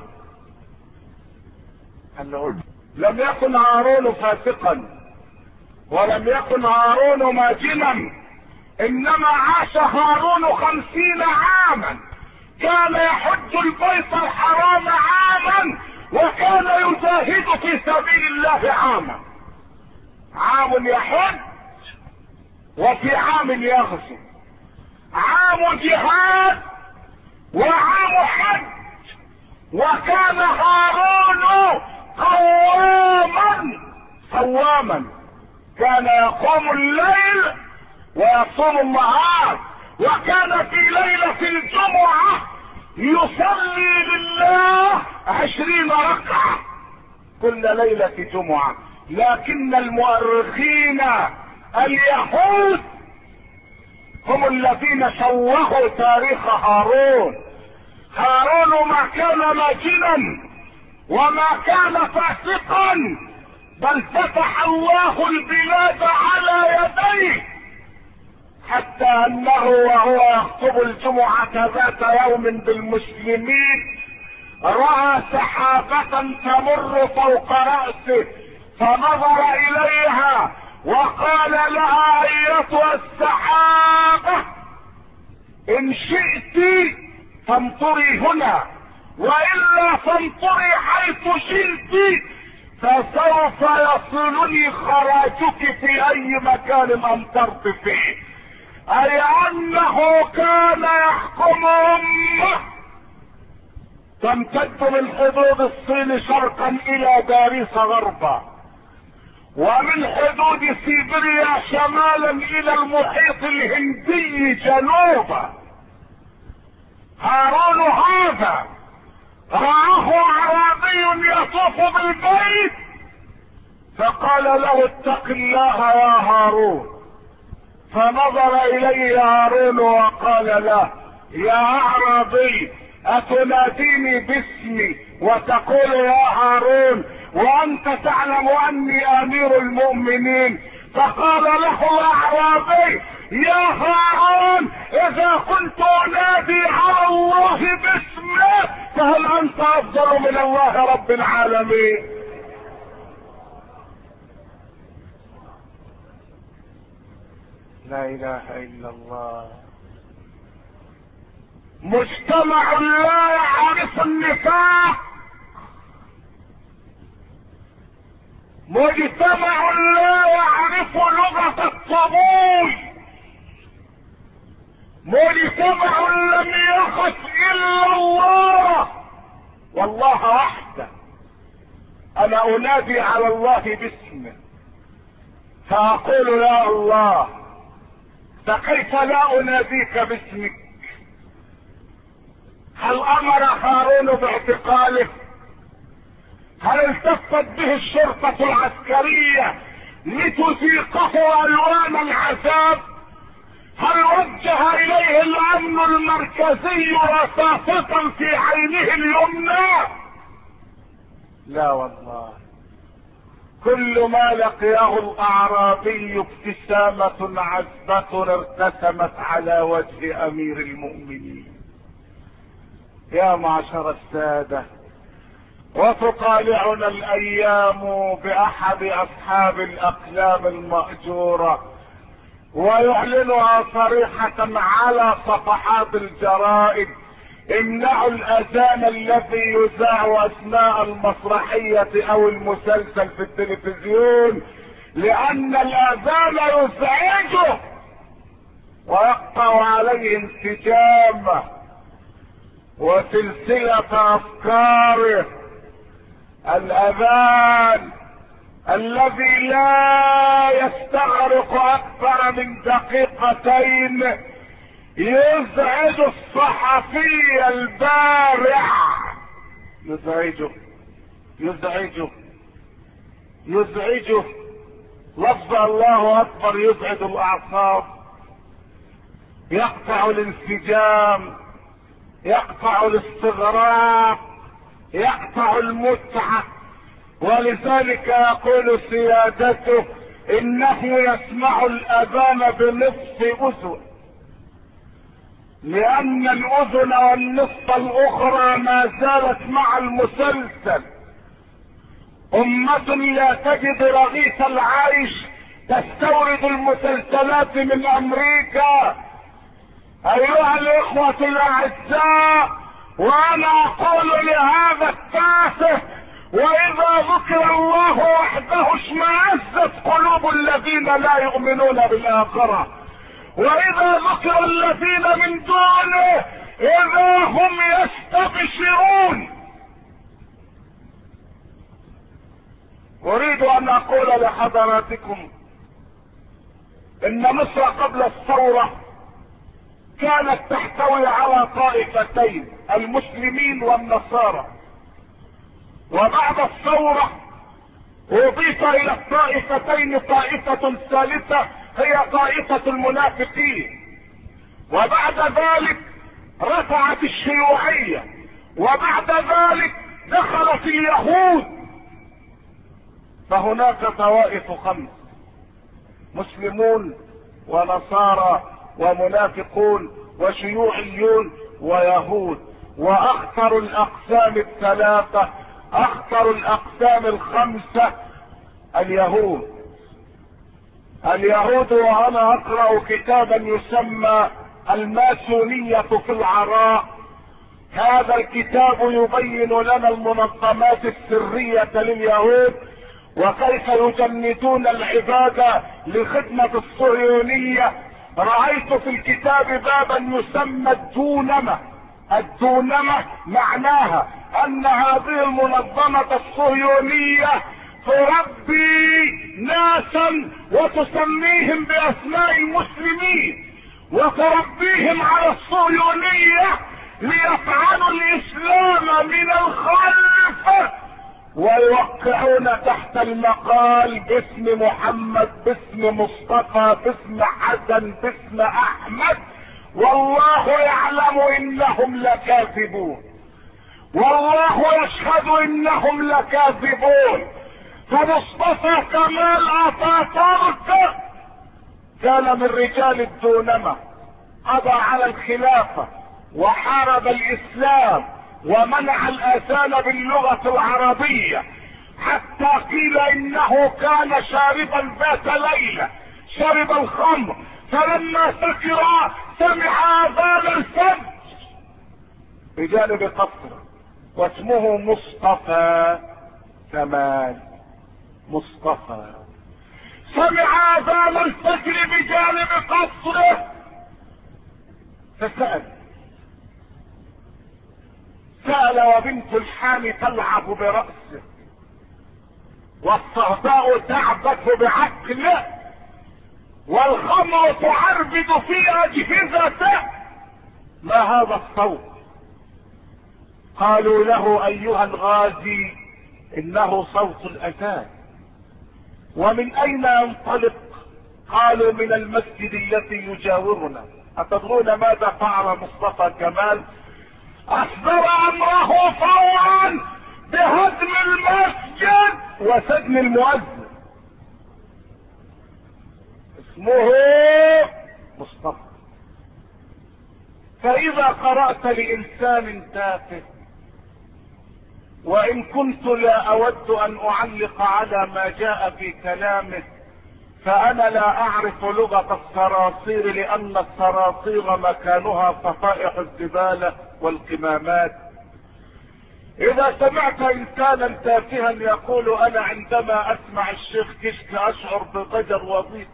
لم يكن هارون فاسقا، ولم يكن هارون ماجنا، انما عاش هارون 50 عاما، كان يحج البيت الحرام عاما، وكان يجاهد في سبيل الله عاما. عام يحج وفي عام يغزو، عام جهاد وعام حج. وكان هارون قواما، كان يقوم الليل ويصوم النهار، وكان في ليلة الجمعة يصلي لله 20 ركعة كل ليلة جمعة. لكن المؤرخين اليهود هم الذين شوهوا تاريخ هارون. هارون ما كان ماجنا وما كان فاسقا، بل فتح الله البلاد على يديه، حتى انه وهو يخطب الجمعة ذات يوم بالمسلمين رأى سحابة تمر فوق رأسه، فنظر اليها وقال لها: ايتها السحابة ان شئت فامطري هنا، والا فامطري حيث شئت، فسوف يصلني خراجك في اي مكان امطرت فيه. اي انه كان يحكم امه تمتد من حدود الصين شرقا الى باريس غربا، ومن حدود سيبيريا شمالا الى المحيط الهندي جنوبا. هارون هذا رآه اعرابي يطوف بالبيت فقال له: اتق الله يا هارون. فنظر اليه هارون وقال له: يا اعرابي اتناديني باسمي وتقول يا هارون وانت تعلم اني امير المؤمنين؟ فقال له الاعرابي: يا هارون اذا كنت انادي على الله باسمه فهل انت افضل من الله رب العالمين؟ لا اله الا الله. مجتمع لا يعرف النفاق، مجتمع لا يعرف لغة الطبول، مجتمع لم يخف الا الله والله وحده. انا انادي على الله باسمه فاقول يا الله، فكيف لا اناديك باسمك؟ هل امر هارون باعتقاله؟ هل التفت به الشرطة العسكرية لتذيقه الوان العذاب؟ هل وجه اليه الامن المركزي رصاصة في عينه اليمنى؟ لا والله. كل ما لقيه الاعرابي ابتسامة عذبة ارتسمت على وجه امير المؤمنين. يا معشر السادة، وتطالعنا الايام باحد اصحاب الاقلام المأجورة ويعلنها صريحة على صفحات الجرائد: امنعوا الاذان الذي يذاع اثناء المسرحية او المسلسل في التلفزيون، لان الاذان يزعجه ويقطع عليه انسجامه وسلسلة افكاره. الاذان الذي لا يستغرق اكثر من دقيقتين يزعج الصحفي البارع، يزعجه لفظ الله اكبر يزعج الاعصاب، يقطع الانسجام، يقطع الاستغراق، يقطع المتعة. ولذلك يقول سيادته انه يسمع الاذان بنصف اذن، لان الاذن والنصف الاخرى ما زالت مع المسلسل. امة لا تجد رغيف العيش تستورد المسلسلات من امريكا. ايها الاخوة الاعزاء، وانا اقول لهذا التافه: واذا ذكر الله وحده اشمئزت قلوب الذين لا يؤمنون بالاخرة، واذا ذكر الذين من دونه اذا هم يستبشرون. اريد ان اقول لحضراتكم ان مصر قبل الثورة كانت تحتوي على طائفتين، المسلمين والنصارى، وبعد الثورة اضيف الى الطائفتين طائفة ثالثة هي طائفة المنافقين، وبعد ذلك رفعت الشيوعية، وبعد ذلك دخلت اليهود. فهناك طوائف خمس: مسلمون ونصارى ومنافقون وشيوعيون ويهود. واخطر الاقسام الثلاثة، اخطر الاقسام الخمسة اليهود. وانا اقرأ كتابا يسمى الماسونية في العراء. هذا الكتاب يبين لنا المنظمات السرية لليهود وكيف يجندون العبادة لخدمة الصهيونية. رأيت في الكتاب بابا يسمى الدونمة معناها ان هذه المنظمة الصهيونية تربي ناسا وتسميهم باسماء المسلمين وتربيهم على الصهيونية ليفعلوا الاسلام من الخلف، ويوقعون تحت المقال باسم محمد، باسم مصطفى، باسم حسن، باسم احمد، والله يعلم انهم لكاذبون، والله يشهد انهم لكاذبون. فمصطفى كمال اتاتورك كان من رجال الدونمة، قضى على الخلافة وحارب الاسلام ومنع الاذان باللغة العربية، حتى قيل انه كان شاربا ذات ليلة، شرب الخمر، فلما سكر سمع اذان الفجر بجانب قصر واسمه مصطفى كمال. مصطفى سمع اذان الفجر بجانب قصره سأل وبنت الحامي تلعب برأسه والصهباء تعبث بعقله والخمر تعربد في اجهزته: ما هذا الصوت؟ قالوا له: ايها الغازي انه صوت الاذان. ومن اين ينطلق؟ قالوا: من المسجد الذي يجاورنا. اتدرون ماذا فعل مصطفى كمال؟ اصدر امره فورا بهدم المسجد وسجن المؤذن. اسمه مصطفى. فاذا قرأت لانسان تافه، وان كنت لا اود ان اعلق على ما جاء في كلامه، فانا لا اعرف لغة الصراصير، لان الصراصير مكانها صفائح الزبالة والقمامات. اذا سمعت انسانا تافها يقول: انا عندما اسمع الشيخ كشك اشعر بضجر وضيق،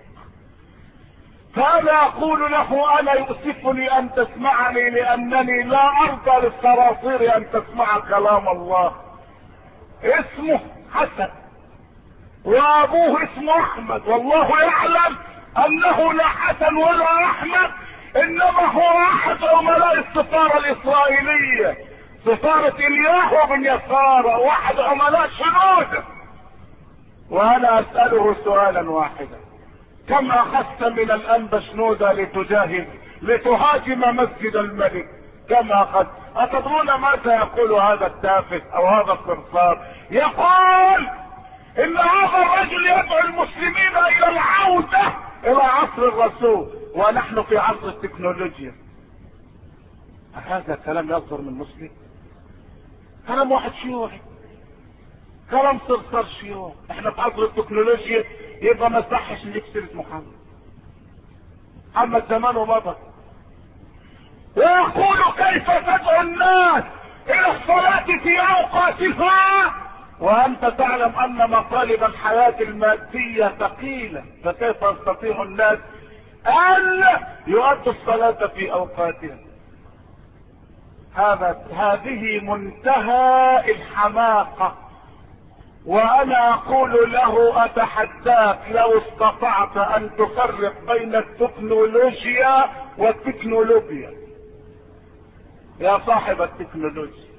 فانا اقول له: انا يؤسفني ان تسمعني، لانني لا ارضى للصراصير ان تسمع كلام الله. اسمه حسن، وابوه اسمه احمد، والله يعلم انه لا حسن ولا احمد، انما هو احد عملاء السفارة الاسرائيلية، سفارة الياهو بن يسار، واحد عملاء شنودة. وانا اسأله سؤالا واحدا: كم اخذت من الانبا شنودة لتهاجم مسجد الملك؟ كم اخذت؟ اتدرون ماذا يقول هذا التافه او هذا الصرصار؟ يقول ان هذا الرجل يدعو المسلمين الى العودة الى عصر الرسول، ونحن في عصر التكنولوجيا. هذا كلام يصدر من مسلم؟ كلام واحد شيوعي، كلام صرصار شيوعي. احنا في عصر التكنولوجيا، يبقى ما صحش نجيب سيرة محمد زمان ومضى. ويقول كيف تدعو الناس الى الصلاة في اوقاتها وانت تعلم ان مطالب الحياة المادية ثقيلة، فكيف يستطيع الناس ان يؤدوا الصلاة في اوقاتها؟ هذه منتهى الحماقة. وانا اقول له: اتحداك لو استطعت ان تفرق بين التكنولوجيا والتكنولوجيا يا صاحب التكنولوجيا.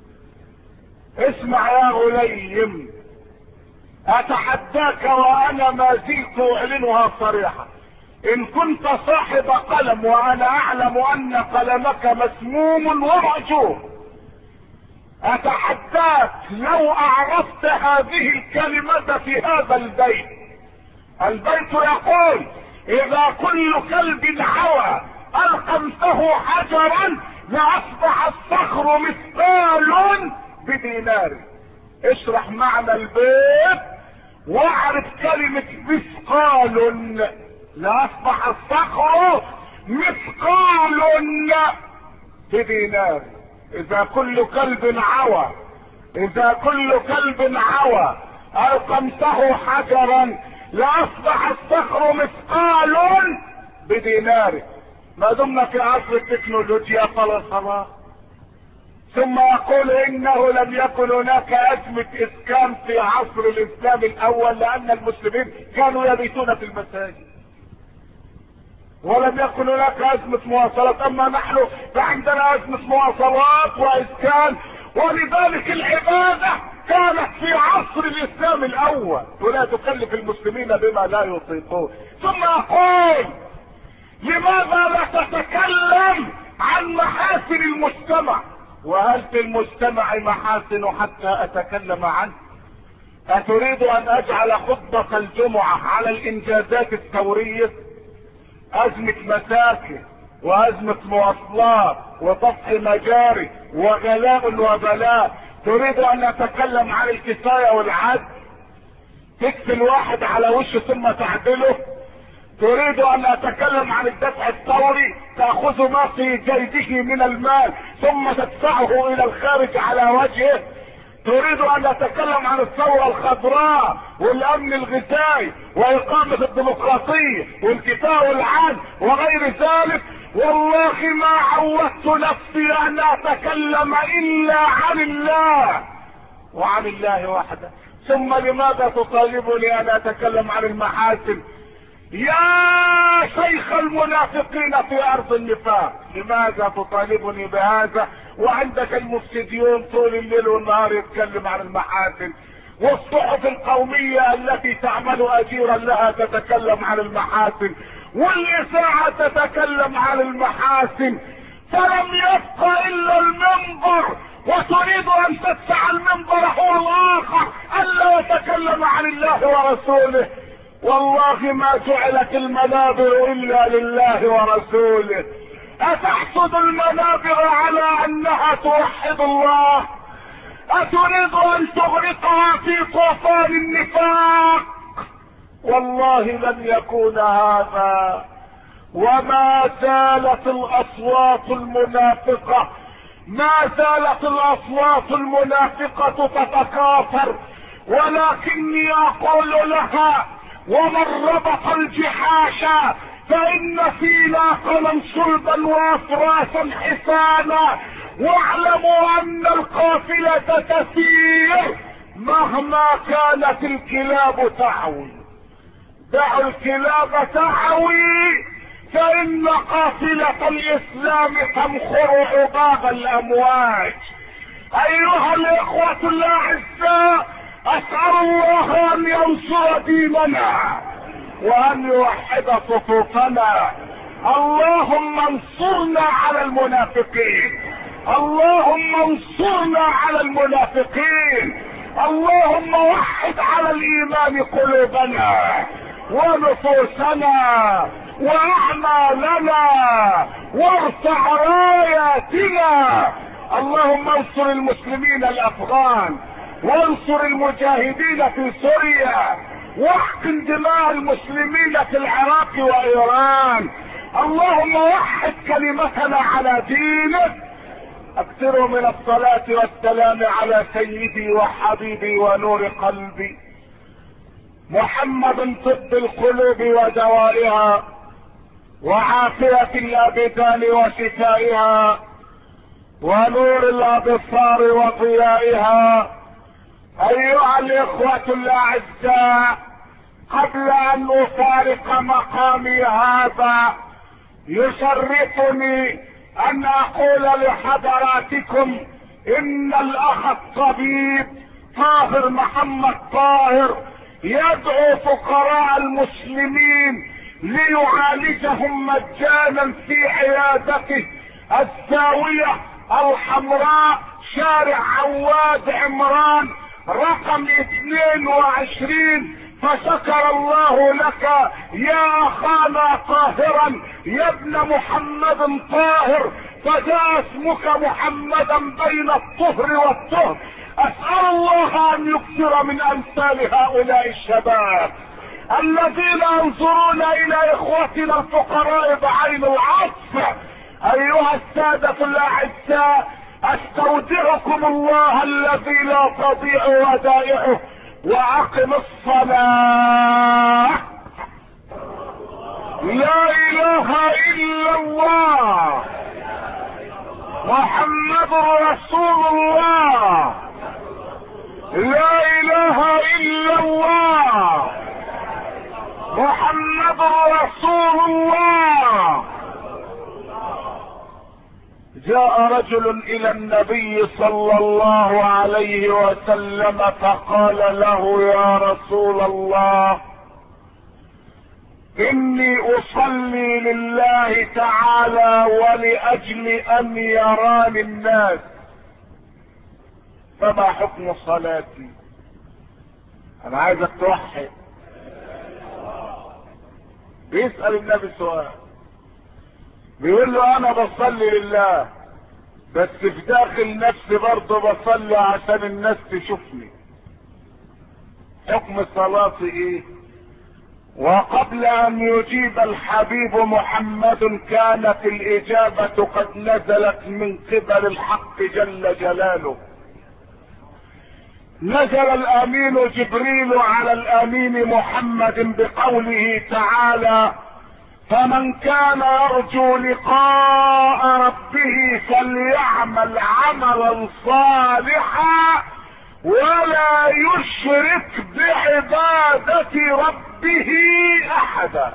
اسمع يا غليم، اتحداك وانا ما زلت اعلنها صريحة: ان كنت صاحب قلم وانا اعلم ان قلمك مسموم ومهجور، اتحداك لو اعرفت هذه الكلمة في هذا البيت. البيت يقول: اذا كل كلب عوى القمته حجرا لاصبح الصخر مثقال بدينار. اشرح معنى البيت واعرف كلمة مثقال. لاصبح الصخر مثقال بدينار. اذا كل كلب عوى القمته حجرا لاصبح الصخر مثقال بدينار. ما دمنا في عصر التكنولوجيا خلاص. ثم يقول انه لم يكن هناك ازمة اسكان في عصر الاسلام الاول، لان المسلمين كانوا يبيتون في المساجد، ولم يكن هناك ازمة مواصلات. اما نحن فعندنا ازمة مواصلات واسكان، ولذلك العبادة كانت في عصر الاسلام الاول، ولا تكلف المسلمين بما لا يطيقون. ثم اقول: لماذا لا تتكلم عن محاسن المجتمع؟ وهل في المجتمع محاسن حتى اتكلم عنه؟ اتريد ان اجعل خطبة الجمعة على الانجازات الثورية؟ ازمة مساكن وازمة مواصلات وطفح مجاري وغلاء وبلاء. تريد ان اتكلم عن الكفاية والعدل؟ تكفي الواحد على وشه ثم تعدله؟ تريد ان اتكلم عن الدفع الثوري؟ تأخذ ما في جيبه من المال ثم تدفعه الى الخارج على وجهه؟ تريد ان اتكلم عن الثورة الخضراء والامن الغذائي واقامة الديمقراطية والكفاءة والعدل وغير ذلك؟ والله ما عودت نفسي ان اتكلم الا عن الله وعن الله وحده. ثم لماذا تطالبني ان اتكلم عن المحاسن؟ يا شيخ المنافقين في ارض النفاق، لماذا تطالبني بهذا وعندك المفسديون طول الليل والنهار يتكلم عن المحاسن، والصحف القومية التي تعمل اجيرا لها تتكلم عن المحاسن، والاذاعة تتكلم عن المحاسن، فلم يبق الا المنبر، وتريد ان تدفع المنبر هو الاخر الا يتكلم عن الله ورسوله. والله ما جعلت المنابر الا لله ورسوله. اتحسد المنابر على انها توحد الله؟ اتريد ان تغرقها في طوفان النفاق؟ والله لن يكون هذا. وما زالت الاصوات المنافقة تتكاثر، ولكني اقول لها: ومن ربط الجحاش فان في ناقلا صلبا وافراسا حسانا، واعلموا ان القافلة تسير مهما كانت الكلاب تعوي. دعوا الكلاب تعوي، فإن قافلة الإسلام تمخر عقاب الأمواج. أيها الإخوة الأعزاء، أسأل الله أن ينصر ديننا وأن يوحد صفوفنا. اللهم انصرنا على المنافقين، اللهم انصرنا على المنافقين، اللهم وحد على الإيمان قلوبنا ونفوسنا وأعمالنا وارفع راياتنا. اللهم انصر المسلمين الأفغان، وانصر المجاهدين في سوريا، واحقن دماء المسلمين في العراق وإيران. اللهم وحد كلمتنا على دينك. اكثروا من الصلاة والسلام على سيدي وحبيبي ونور قلبي محمد، طب القلوب ودوائها وعافية الأبدان وشفائها ونور الأبصار وضيائها. أيها الإخوة الأعزاء، قبل أن أفارق مقامي هذا يشرفني أن أقول لحضراتكم إن الأخ الطبيب طاهر محمد طاهر يدعو فقراء المسلمين ليعالجهم مجانا في عيادته الزاوية الحمراء، شارع عواد عمران رقم 22. فشكر الله لك يا اخانا طاهرا يا ابن محمد طاهر، فجاء اسمك محمدا بين الطهر والطهر. اسأل الله ان يكثر من امثال هؤلاء الشباب الذين ينظرون الى اخوتنا الفقراء بعين العطف. ايها السادة الاعزاء، استودعكم الله الذي لا تضيع ودائعه، واقم الصلاة. لا اله الا الله محمد رسول الله. لا اله الا الله محمد رسول الله. جاء رجل الى النبي صلى الله عليه وسلم فقال له: يا رسول الله، اني اصلي لله تعالى ولاجل ان يراني الناس، فما حكم صلاتي؟ انا عايزك توحد. بيسأل النبي سؤال، بيقول له انا بصلي لله بس في داخل نفسي برضه بصلي عشان الناس تشوفني، حكم صلاتي ايه؟ وقبل ان يجيب الحبيب محمد كانت الاجابة قد نزلت من قبل الحق جل جلاله. نزل الامين جبريل على الامين محمد بقوله تعالى: فمن كان يرجو لقاء ربه فليعمل عملا صالحا ولا يشرك بعبادة ربه احدا.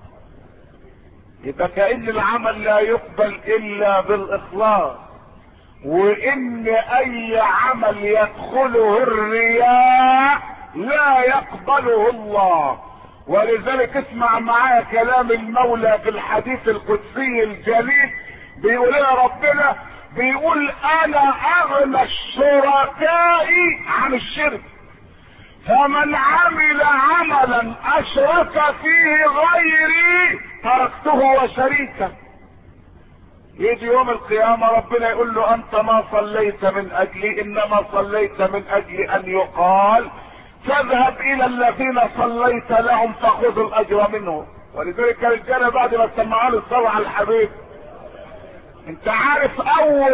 يبقى كأن العمل لا يقبل الا بالاخلاص، وان اي عمل يدخله الرياء لا يقبله الله. ولذلك اسمع معايا كلام المولى في الحديث القدسي الجليل، بيقول لنا ربنا، بيقول: انا اغنى الشركاء عن الشرك، فمن عمل عملا اشرك فيه غيري تركته وشريكه. يجي يوم القيامة ربنا يقول له: انت ما صليت من اجلي، انما صليت من اجل ان يقال تذهب الى الذين صليت لهم فخذوا الاجر منهم. ولذلك الرجاله بعد ما سمعوا له الصلاة على الحبيب، انت عارف اول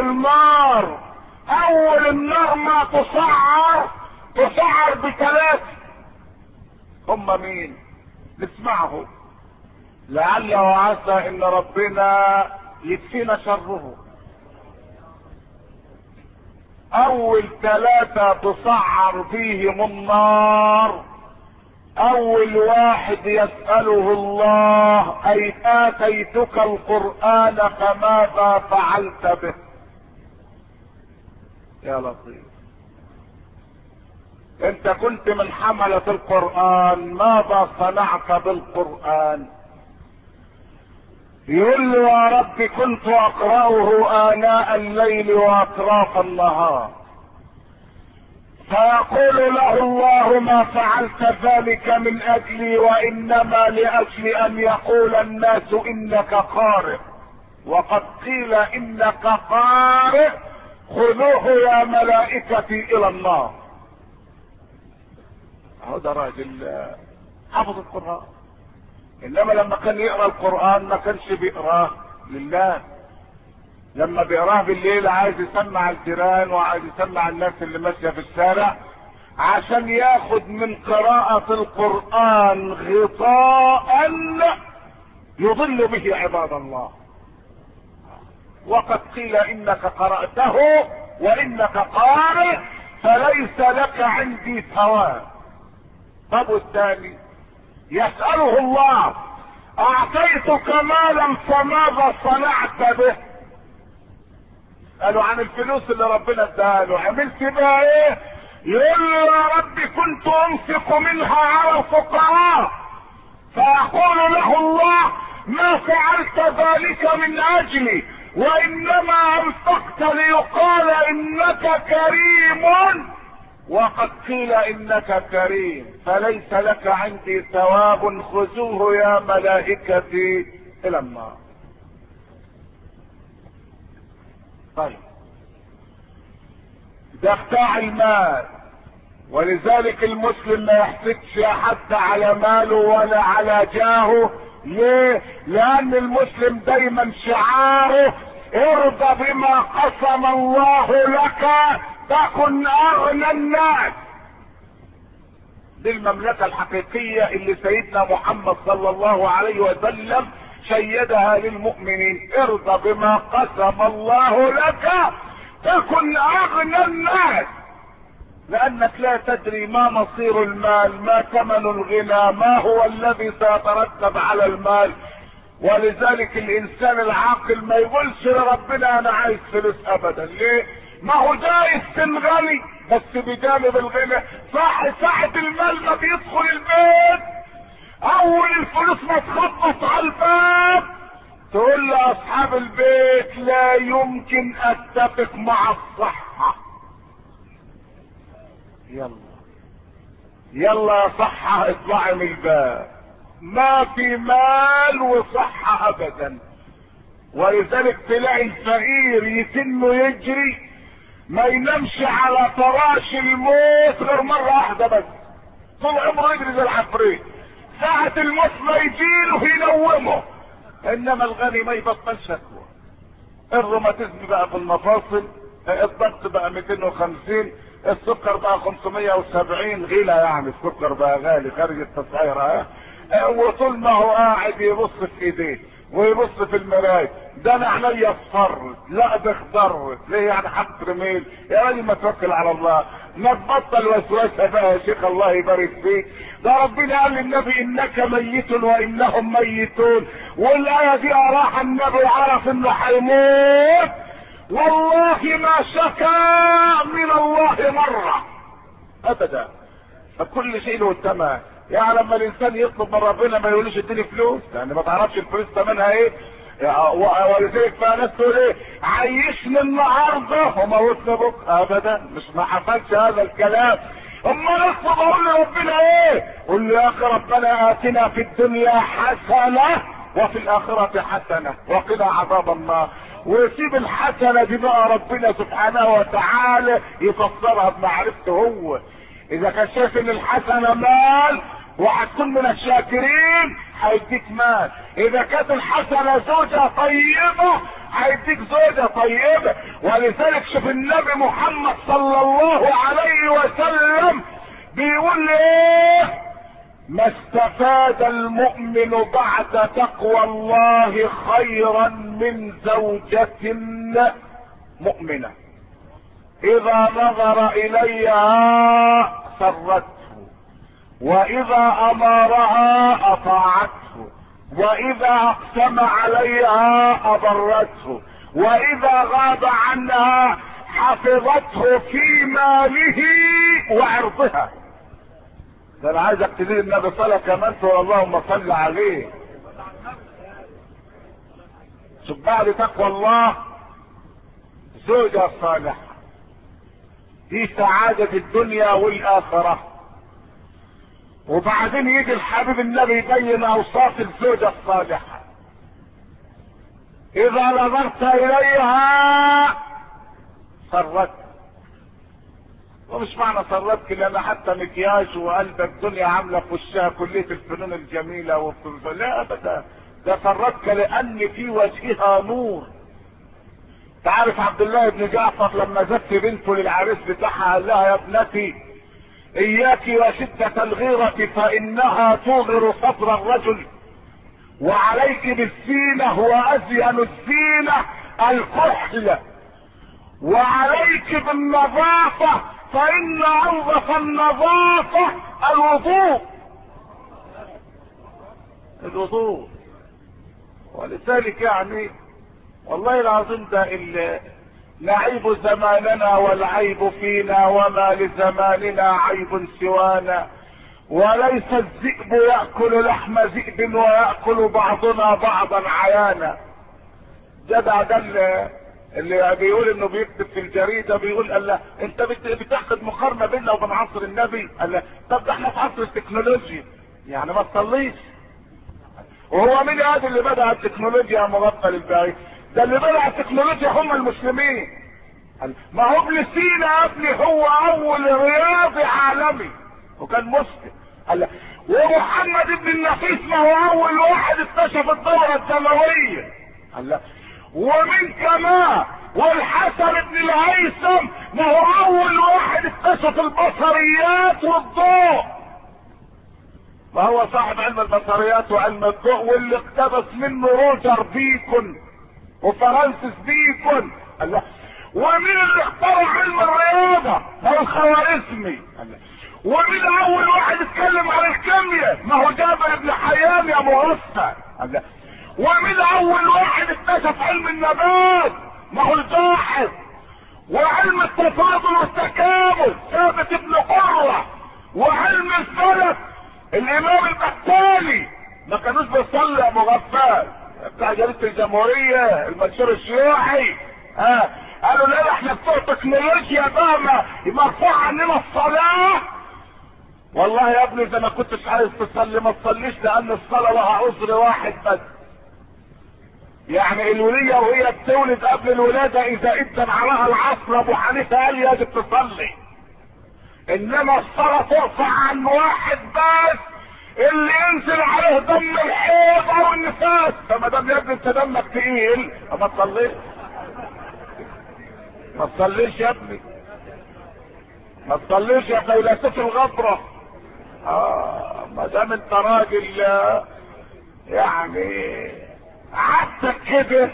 النار ما تسعر بثلاثة، هم مين؟ نسمعه لعل وعسى ان ربنا يكفينا شره. اول 3 تسعر بيهم النار. اول واحد يسأله الله: اي اتيتك القرآن فماذا فعلت به؟ يا لطيف، انت كنت من حملة القرآن، ماذا صنعت بالقرآن؟ يقول له: يا رب كنت اقرأه آناء الليل واطراف النهار. فيقول له الله: ما فعلت ذلك من اجلي، وانما لاجل ان يقول الناس انك قارئ، وقد قيل انك قارئ، خذوه يا ملائكتي الى النار. اهو ده راجل حافظ القرآن، انما لما كان يقرأ القرآن ما كانش بيقراه لله. لما بيقراه بالليل عايز يسمع الجيران وعايز يسمع الناس اللي ماشيه في الشارع، عشان ياخد من قراءة القرآن غطاء يضل به عباد الله. وقد قيل انك قرأته وانك قارئ فليس لك عندي ثواب. طب والثاني يسأله الله: اعطيتك مالا فماذا صنعت به؟ قالوا: عن الفلوس اللي ربنا اداها له عملت بها ايه؟ يقول له: يا رب كنت انفق منها على الفقراء. فيقول له الله: ما فعلت ذلك من اجلي، وانما انفقت ليقال انك كريم، وقد قيل انك كريم فليس لك عندي ثواب، خذوه يا ملائكتي الى النار. طيب، ده بتاع المال، ولذلك المسلم ما يحسدش حد على ماله ولا على جاهه. ليه؟ لان المسلم دايما شعاره: ارضى بما قسم الله لك تكن اغنى الناس. دي المملكة الحقيقية اللي سيدنا محمد صلى الله عليه وسلم شيدها للمؤمنين: ارضى بما قسم الله لك تكن اغنى الناس. لانك لا تدري ما مصير المال، ما ثمن الغنى، ما هو الذي سيترتب على المال. ولذلك الانسان العاقل ما يقولش لربنا انا عايز فلوس ابدا. ليه؟ ما هو جايز تنغني، بس بجانب الغنى ساعة المال ما بيدخل البيت، اول الفلوس ما تخبط على الباب تقول لاصحاب البيت: لا يمكن اتفق مع الصحة. يلا يا صحة اطلعي من الباب، ما في مال وصحة ابدا. ولذلك تلاقي الفقير يتنه يجري ما ينامش على فراش الموت غير مرة واحدة بس، طول عمره يجري زي العفريت، ساعة الموت ما يجيله ينومه. انما الغني ما يبطل شكوى. الروماتيزم بقى في المفاصل، الضغط بقى 250، السكر بقى 570، غلى يعني السكر بقى غالي خارج التسعيرة. وطول ما هو قاعد يبص في ايديه ويبص في المراية: ده انا عينيا اصفرت، لا ده اخضرت. ليه يعني حط رميل؟ يا راجل ما توكل على الله، ما تبطل وسوسه بقى يا شيخ، الله يبارك فيك. ده ربنا قال للنبي: انك ميت وانهم ميتون. والايه دي اراها النبي وعرف انه هيموت، والله ما شكا من الله مره ابدا. فكل شيء له الثمن. يعني لما الانسان يطلب من ربنا ما يقولش اديني فلوس، يعني ما تعرفش الفلوس ثمنها ايه. ولذلك بقى ناس تقول ايه: عيشني النهارده وموتني بكره. ابدا، مش ما حصلش هذا الكلام. اما نطلب اقول لربنا ايه؟ قول له: يا اخي ربنا اتنا في الدنيا حسنه وفي الاخره حسنه وقنا عذاب النار. ويسيب الحسنه دي بقى ربنا سبحانه وتعالى يفسرها بمعرفته هو. اذا كان شايف ان الحسنه مال وهتكون من الشاكرين هيديك مال. اذا كانت الحسنه زوجه طيبه هيديك زوجه طيبه. ولذلك شوف النبي محمد صلى الله عليه وسلم بيقول ايه: ما استفاد المؤمن بعد تقوى الله خيرا من زوجة مؤمنة. اذا نظر اليها سرته، واذا امرها اطاعته، واذا اقسم عليها اضرته، واذا غاب عنها حفظته في ماله وعرضها. ده انا عايزك تزيد النبي صلى كمان تقول اللهم صل عليه. شوف بعد تقوى الله زوجة صالحة دي سعادة الدنيا والاخرة. وبعدين يجي الحبيب النبي يبين اوصاف الزوجة الصالحة. اذا نظرت اليها سرتك. ومش معنى سرتك لان حتى مكياج وقلب الدنيا عامله في وشها كليه الفنون الجميله لا ابدا، ده سرتك لان في وجهها نور. تعرف عبد الله بن جعفر لما زف بنته للعريس بتاعها قال لها يا ابنتي اياك وشده الغيره فانها توغر صدر الرجل، وعليك بالزينه وازين الزينه الكحل، وعليك بالنظافة فإن أنظف النظافة الوضوء. ولذلك يعني والله العظيم ده نعيب زماننا والعيب فينا، وما لزماننا عيب سوانا، وليس الذئب يأكل لحم ذئب ويأكل بعضنا بعضا عيانا. جدع ده اللي بيقول انه بيكتب في الجريدة بيقول قال له انت بتاخد مقارنة بيننا وبين عصر النبي. قال له طب ده احنا في عصر التكنولوجيا يعني ما تصليش. وهو مين هذا اللي بدأ التكنولوجيا يا مغفل البعيد؟ ده اللي بدأ التكنولوجيا هم المسلمين. ما هو ابن سينا يا ابني هو اول رياضي عالمي وكان مسلم. قال له ومحمد بن النفيس ما هو اول واحد اكتشف الدورة الدموية. قال له ومن كمان والحسن بن الهيثم ما هو اول واحد اكتشف البصريات والضوء. ما هو صاحب علم البصريات وعلم الضوء واللي اقتبس منه روجر بيكون وفرانسيس بيكون. الله. ومين اللي اخترع علم الرياضة؟ هو الخوارزمي. الله. ومين اول واحد اتكلم عن الكيمياء؟ ما هو جابر بن حيان يا مرسل. الله. ومن اول واحد اكتشف علم النبات؟ ما هو الباحث. وعلم التفاضل والتكامل ثابت بن قرة. وعلم الفلك الامام البختالي. ما كانوش بيصلي يا مغفل بتاع جريدة الجمهورية المنشور الشيوعي. قالوا لا احنا بتوع تكنولوجيا بقى مرفوع عننا الصلاة. والله يا ابني اذا ما كنتش عايز تصلي ما تصليش، لان الصلاة لها عذر واحد بس. يعني الولية وهي بتولد قبل الولادة اذا ادن عليها العصر ابو حنيفة قال يجب تصلي. انما الصلاة ترفع عن واحد بس اللي ينزل عليه دم الحيض او النفاس. فما دام يا ابني انت دمك تقيل ما تصليش. ما تصليش يا ابني، ما تصليش يا فيلسوف الغبرة. ما دام انت راجل يعني عادتك كده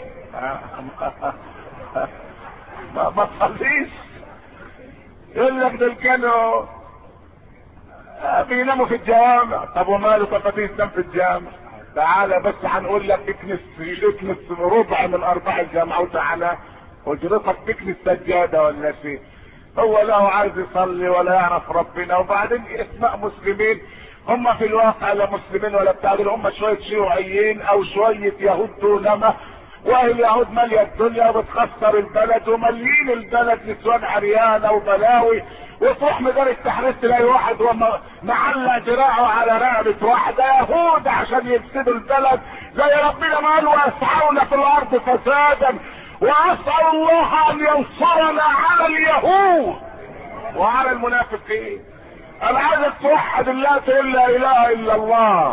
ما تصليش. يقول لك دول كانوا بيناموا في الجوامع. طب وماله طب تنام في الجامع؟ تعالى بس هنقول لك اكنس ربع من ارباع الجامعة وتعالى اجرتك تكنس سجادة ولا شيء. هو لا هو عايز يصلي ولا يعرف ربنا. وبعدين اسماء مسلمين هم في الواقع لا مسلمين ولا بتاع، هم شوية شيوعيين او شوية يهود دونما. واليهود مالية الدنيا وبتخسر البلد ومليين البلد نسوان عريانة وبلاوي. وتروح ميدان التحرير تلاقي واحد معلق دراعه على رقبة واحدة يهود عشان يفسدوا البلد زي ربنا ما قال ويسعون في الارض فسادا. واسأل الله ان ينصرنا على اليهود وعلى المنافقين. انا عايزك توحد الله تقول لا اله الا الله.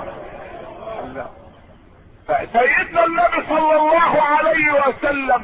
سيدنا النبي صلى الله عليه وسلم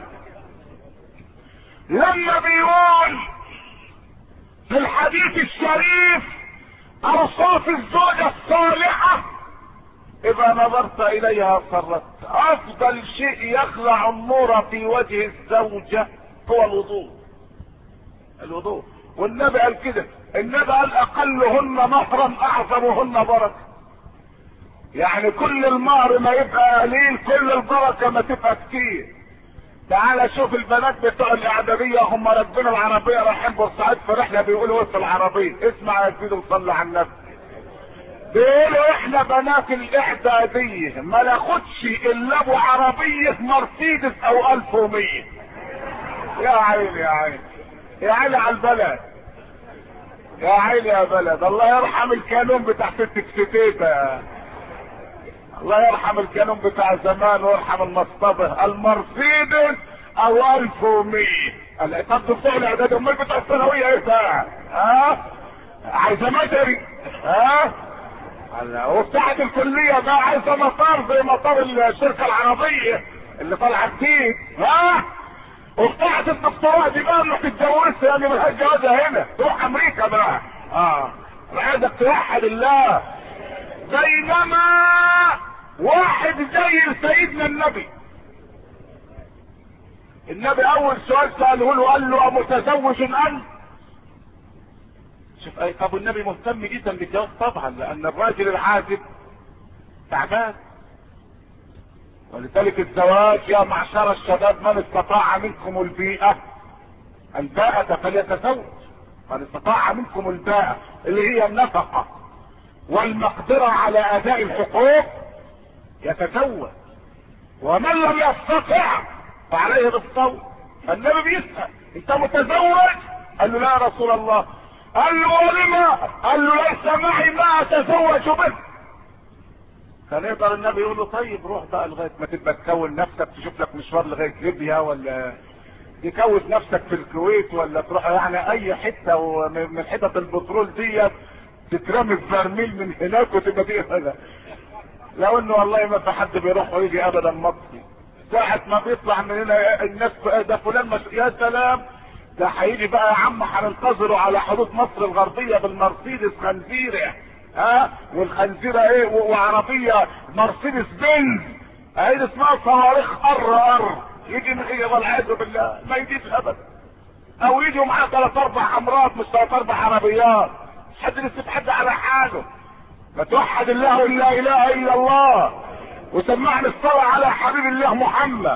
لما بيقول في الحديث الشريف اوصاف الزوجة الصالحة اذا نظرت اليها سرت. افضل شيء يخلع النور في وجه الزوجة هو الوضوء. الوضوء. والنبي قال كده، النبي قال اقلهن مهرا اعظمهن بركه. يعني كل المهر ما يبقى قليل، كل البركه ما تبقى كتير. تعال شوف البنات بتوع الاعداديه هم راكبين العربيه رايحين بورسعيد في رحله، بيقولوا ايه في العربيه؟ اسمع يا سيدي وصلي على النبي. بيقولوا احنا بنات الاعداديه ما ناخدش الا ابو عربيه مرسيدس او 1100. يا عيني يا عيني يا عيني على البلد، يا عيني يا بلد. الله يرحم الكانون بتاع ست ستيتا، الله يرحم الكانون بتاع زمان ويرحم المصطبه. المرسيدس او 1100. طب بتوع الاعداد امال بتوع الثانويه ايه بقى؟ ها عايزه مدري، ها وبتاعه الكليه بقى عايزه مطار زي مطار الشركه العربيه اللي طالعه جديد، ها وبتاعه الدكتوراه دي بقى انك تتجوزها، يعني ملهاش جوازها هنا، تروح امريكا بقى. عايزك توحد الله. بينما واحد زي سيدنا النبي اول سؤال سأله له قال له امتزوج انت؟ شوف اي. طب النبي مهتم جدا بالجواز طبعا، لان الراجل العازب تعبان. ولذلك الزواج يا معشر الشباب من استطاع منكم الباءة فليتزوج. من استطاع منكم الباءة اللي هي النفقة والمقدرة على اداء الحقوق يتزوج، ومن لم يستطع فعليه بالصوم. النبي بيسأل انت متزوج؟ قال له لا يا رسول الله. قال له ولما؟ قال له ليس معي ما اتزوج به. كان يقدر النبي يقول له طيب روح بقى لغايه ما تبقى تكون نفسك، تشوف لك مشوار لغايه ليبيا، ولا تكون نفسك في الكويت، ولا تروح يعني اي حته من حتت البترول دي تترمي في برميل من هناك وتبقى دي هذا. لو انه والله ما في حد بيروح ويجي ابدا مصري. ساعة ما بيطلع من هنا الناس ده فلان يا سلام، ده هيجي بقى يا عم هننتظره على حدود مصر الغربية بالمرسيدس خنزيرة، والخنزيرة ايه وعربية مرسيدس بنز اهي اسمها صواريخ ار يجي من ايه والعياذ بالله ما يجيش ابدا. او يجوا معاه 3-4 حمرات مش 3-4 عربيات. مش حد يسيب حد على حاله. ما توحد الله لا اله الا الله وسمعنا الصلاة على حبيب الله محمد.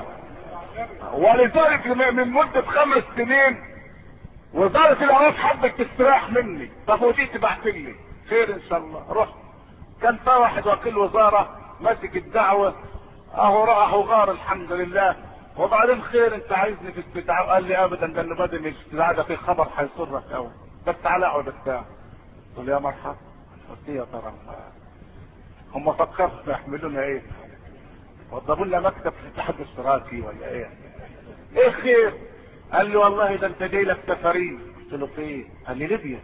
ولذلك من مدة 5 سنين وزارة الاوقاف حبك تستراح مني، طب ودي تبعت لي خير ان شاء الله. رحت كان في واحد وكيل وزارة ماسك الدعوة اهو راح وغار الحمد لله. وبعدين خير انت عايزني في استدعاء؟ قال لي ابدا، ده اللي بدل الاستدعاء ده في خبر هيسرك قوي، بس تعالى اقعد بتاع. قلت له يا مرحبا. قلت يا ترى هم فكروا يحملونا ايه؟ وضبوا لنا مكتب في الاتحاد الاشتراكي ولا ايه؟ ايه خير؟ قال لي والله ده انت جاي لك سفرين. قلت له في ايه؟ قال لي ليبيا.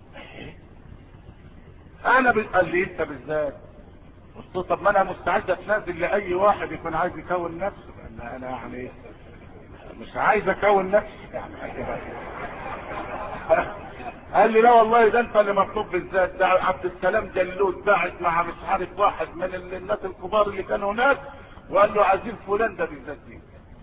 انا قال لي انت بالذات. قلت له طب ما انا مستعد اتنازل لاي واحد يكون عايز يكون نفسه، لان انا يعني مش عايز اكون نفسي يعني. قال لي لا والله ده انت اللي مطلوب بالذات. ده عبد السلام جلود باعت مع مش عارف واحد من الناس الكبار اللي كانوا هناك وقال له عايزين فلان ده بالذات دي.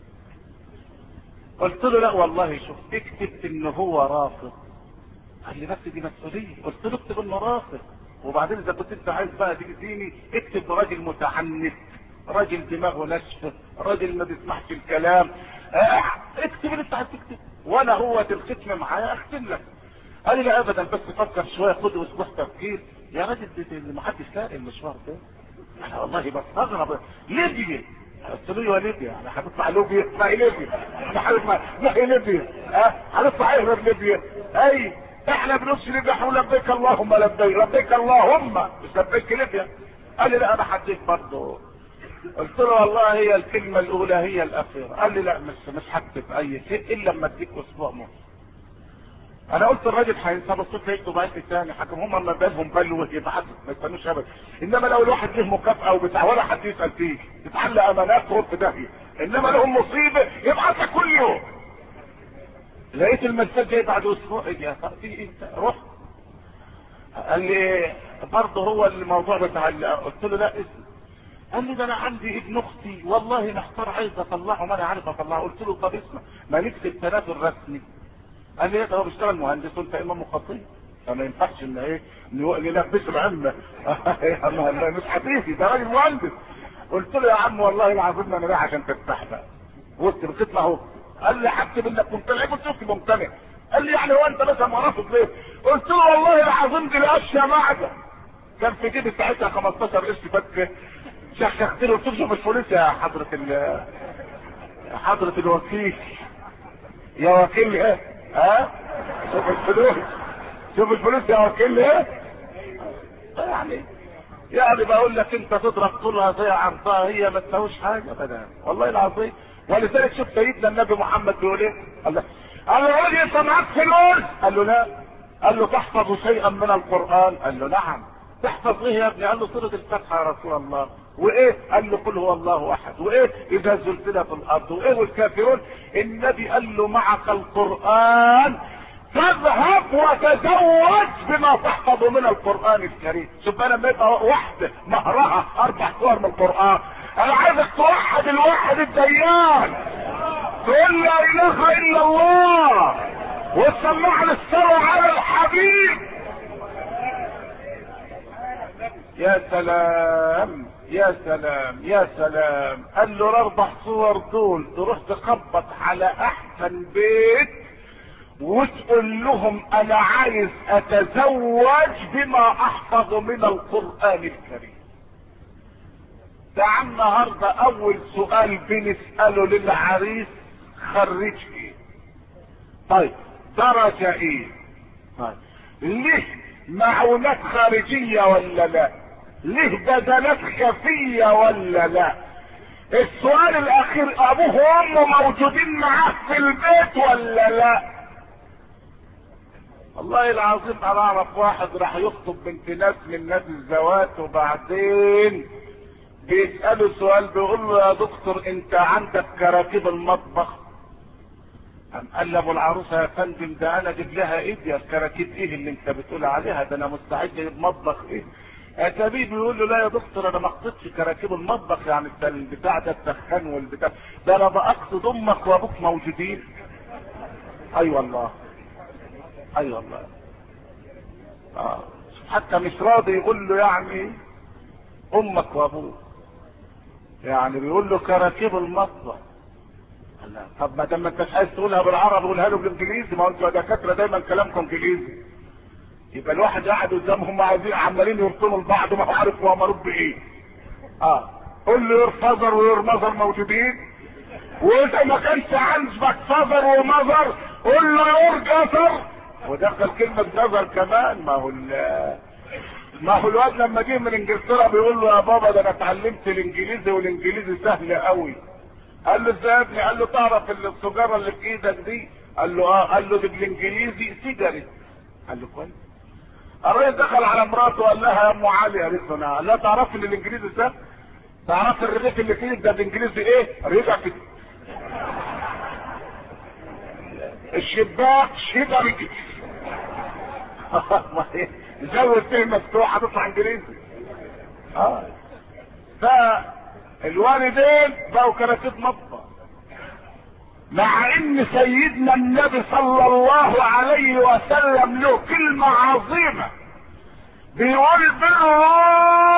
قلت له لا والله شوف اكتب ان هو رافض. قال لي بس دي مسؤوليه. قلت له اكتب انه رافض، وبعدين اذا كنت انت عايز بقى تأذيني اكتب راجل متعنت، راجل دماغه ناشفه، راجل ما بيسمعش الكلام. اكتب اللي انت عايز تكتب وانا هو الختم معايا اختم لك. قال لي لا ابدا بس فكر شويه، خد اسبوع تفكير. يا راجل اللي ما حدش لاقي المشوار ده. انا والله بستغرب. ليبيا. قلت له يا ليبيا انا هتطلع ليبيا؟ ما هي ليبيا. ما هي ليبيا. هنطلع ايه غير ليبيا؟ اي احنا بنفس ليبيا. احنا لبيك اللهم لبيك، لبيك اللهم مش لبيك ليبيا. قال لي لا انا حديت برضه. قلت له والله هي الكلمه الاولى هي الاخيره. قال لي لا مش هكتب اي شيء الا لما اديك اسبوع مصر. انا قلت الراجل هينسى بصوت هيك وبعت تاني حكم هم ما بالهم بلوه يتحدث ما يستنوش ابدا. انما لو الواحد له مكافاه وبتاع ولا حد يسال فيه تتحل امانات تروح في داهيه. انما لهم مصيبه يبعت لك كل يوم. لقيت المساج جاي بعد اسبوع. يا في ايه؟ روح. قال لي برضه هو الموضوع بتاع قلت له لا اسم. قال لي ده انا عندي ابن اختي والله محتار عايز اطلعه ما انا عارف اطلعه. قلت له طب اسمع ما نكتب تنازل رسمي قال لي هو بيشتغل مهندس وانت امام خطيب، فما ينفعش ان ايه نلبسه العلم. مش حبيبي ده راجل مهندس. قلت له يا عم والله العظيم انا رايح عشان تفتح بقى وسط بتطلع اهو. قال لي حسب انك ممتنع. قلت له ممتنع. قال لي يعني هو انت مثلا مرافق ليه؟ قلت له والله العظيم دي الاشياء معدة. كان في جيبي ساعتها 15 قرش فك. شخشخت له قلت له شوف الفلوس يا حضرة الوكيل. يا وكيل ايه؟ ها؟ شوف الفلوس. شوف الفلوس يا وكيل ايه؟ يعني بقول لك انت تضرب طولها زي عرضها، هي ما تساويش حاجه ابدا والله العظيم. ولذلك شوف سيدنا النبي محمد بيقول ايه؟ قال له راجل انت معاك فلوس؟ قال له لا. قال له تحفظ شيئا من القران؟ قال له نعم. تحفظ ايه يا ابني؟ قال له سوره الفاتحه يا رسول الله. وايه؟ قال له قل هو الله احد. وايه؟ اذا زلزلت الارض. وايه؟ والكافرون. النبي قال له معك القران تذهب وتزوج بما تحفظ من القرآن الكريم. شوف انا لما يبقى واحدة مهرها 4 سور من القرآن، انا عايزك توحد الواحد الديان، تقول لا اله الا الله وتسمعني الصلاة على الحبيب. يا سلام يا سلام يا سلام. قال له 4 سور دول تروح تخبط على احسن بيت وتقول لهم انا عايز اتزوج بما احفظ من القرآن الكريم. ده النهارده اول سؤال بنسأله للعريس خريج ايه؟ طيب درجة ايه؟ طيب ليه معونات خارجية ولا لا؟ ليه بدلات خفية ولا لا؟ السؤال الاخير ابوه وامه موجودين معاه في البيت ولا لا؟ والله العظيم انا اعرف واحد راح يخطب بنت ناس من نادي الزواج، وبعدين بيسأله سؤال بيقول له يا دكتور انت عندك كراكيب المطبخ؟ قال له ابو العروسه يا فندم ده انا اجيب لها ايه يا الكراكيب ايه اللي انت بتقول عليها؟ ده انا مستعد اجيب مطبخ ايه؟ اتابيه بيقول له لا يا دكتور انا ما خطيتش كراكيب المطبخ، يعني البتاع ده الدخان والبتاع ده، انا بقصد امك وابوك موجودين. اي والله اي والله. حتى مش راضي يقول له يعني امك وابوك، يعني بيقول له كراكيب المطبخ. طب ما دام انت عايز تقولها بالعربي قولها له بالانجليزي، ما هو انتوا دكاتره دايما كلامكم انجليزي. يبقى الواحد قاعد قدامهم عايزين عمالين يرسموا لبعض ما هو عارف هو مربوط بايه. قول له يور فازر ويور ماذر موجودين، واذا ما كانش عندك فازر وماذر قول له يور جزر، ودخل كلمة جزر كمان. ما هو الواد لما جه من انجلترا بيقول له يا بابا ده انا اتعلمت الانجليزي والانجليزي سهل قوي. قال له ازاي يا ابني؟ قال له تعرف السجارة اللي في ايدك دي؟ قال له قال له بالانجليزي سيجاريت. قال له كويس. الراجل دخل على مراته وقال لها يا ام علي، قالت له نعم. لا تعرف ان الانجليزي سهل؟ تعرف الرغيف اللي في ايدك ده بالانجليزي ايه؟ رغيف. الشباك شيجاريت. زود فيه مفتوح هتطلع انجليزي. فالوالدين بقوا كراكيب مطبخ، مع ان سيدنا النبي صلى الله عليه وسلم له كلمة عظيمة بيقول بروا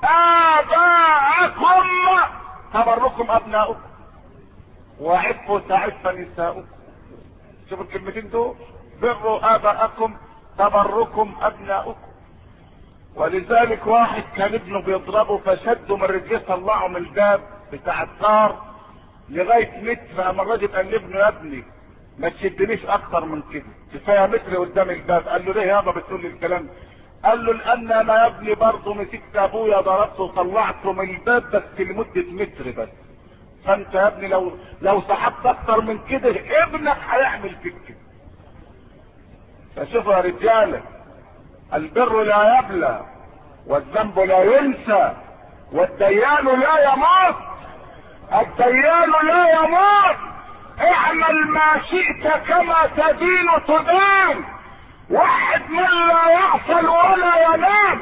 اباءكم تبركم ابناؤكم وعفوا تعف نساؤكم. شوفوا الكلمتين دول، بروا اباءكم تبركم ابناؤكم. ولذلك واحد كان ابنه بيضربه فشده من رجليه طلعه من الباب بتاع الدار لغايه متر، قام الراجل قال لابنه يا ابني ما تشدنيش اكتر من كده، كفايه متر قدام الباب. قال له ليه يابا بتقول لي الكلام؟ قال له لان انا يا ابني برضه مسكت ابويا ضربته وطلعته من الباب بس لمده متر بس، فانت يا ابني لو سحبت اكتر من كده ابنك هيعمل فيك كده. فشوفوا يا رجاله، البر لا يبلى والذنب لا ينسى والديان لا يموت. الديان لا يموت. اعمل ما شئت كما تدين تدان. واحد من لا يغفل ولا ينام.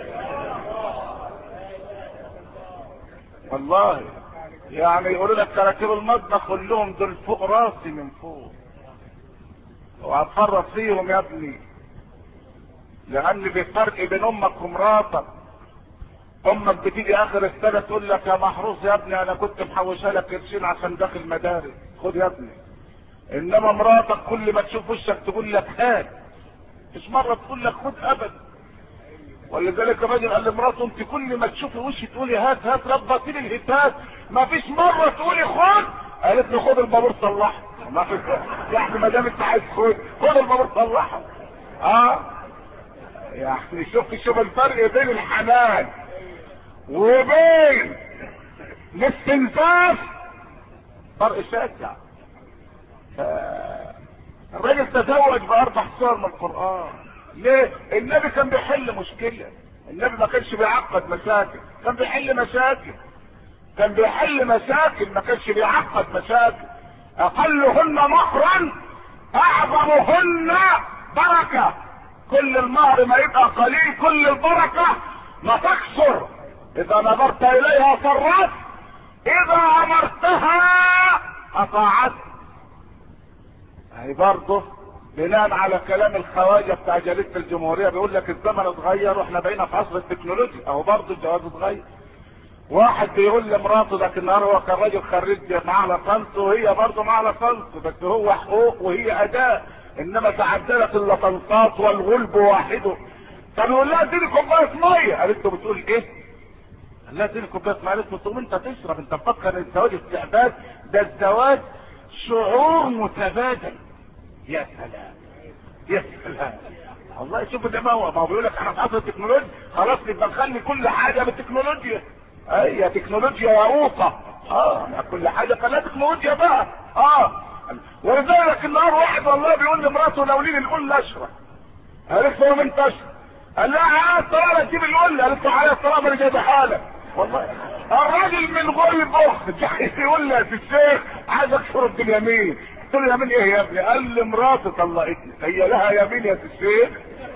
والله يعني يقولوا لك كراكيب المطبخ كلهم دول فوق راسي من فوق. وهتفرط فيهم يا ابني، لان في فرق بين امك ومراتك. امك بتيجي اخر السنه تقول لك يا محروس يا ابني انا كنت محوشها لك قرشين عشان داخل مدارس، خد يا ابني. انما مراتك كل ما تشوف وشك تقول لك هات، مش مره تقول لك خد ابدا. ولذلك الراجل قال لمراته انت كل ما تشوفي وشي تقولي هات هات، ربطيني الهتات، ما فيش مره تقولي خد. قالت له خد البابور صلحه. ما في يعني ما دام انت عايز خد البابور صلحه. يعني شوف الفرق بين الحنان وبين الاستنزاف، فرق شاسع. الراجل تزوج ب4 سور من القرآن. ليه؟ النبي كان بيحل مشكلة، النبي ما كانش بيعقد مشاكل، كان بيحل مشاكل، ما كانش بيعقد مشاكل. اقلهن مهرا اعظمهن بركة. كل المهر ما يبقى قليل كل البركة ما تكثر. اذا نظرت اليها سرت، اذا امرتها اطاعت. هي برضه بناء على كلام الخواجه بتاع جريده الجمهوريه، بيقول لك الزمن اتغير واحنا بقينا في عصر التكنولوجيا. اهو برضه الجواز اتغير. واحد بيقول لمراته لكن النهار هو كان راجل خريج معاه لطنط وهي برضه معاه لطنط، بس هو حقوق وهي اداء، انما تعدلت اللطنطات والغلب واحده. فبيقول لها اديني كوبايه ميه، قالت له بتقول ايه؟ قال لها اديني كوبايه ميه، قالت له تقوم انت تشرب، انت مفكر ان الزواج استعباد؟ ده الزواج شعور متبادل. يا سلام يا سلام والله. شوف ده ما هو بيقول لك احنا في عصر التكنولوجيا، خلاص نبقى نخلي كل حاجه بالتكنولوجيا. اي تكنولوجيا يا اوطه. كل حاجه خليها تكنولوجيا بقى. ولذلك النهار واحد والله بيقول لمراته ناولين القله اشرب. قالت له من تشرب؟ قال لها على الطلاق تجيب القله. قالت له على الطلاق انا جايبها لك. والله الراجل من غلب يقول لي يا الشيخ عايز اشرب باليمين. قلت له يمين ايه يا ابني؟ قال لي مراتي طلقتني. هي لها يمين يا الشيخ؟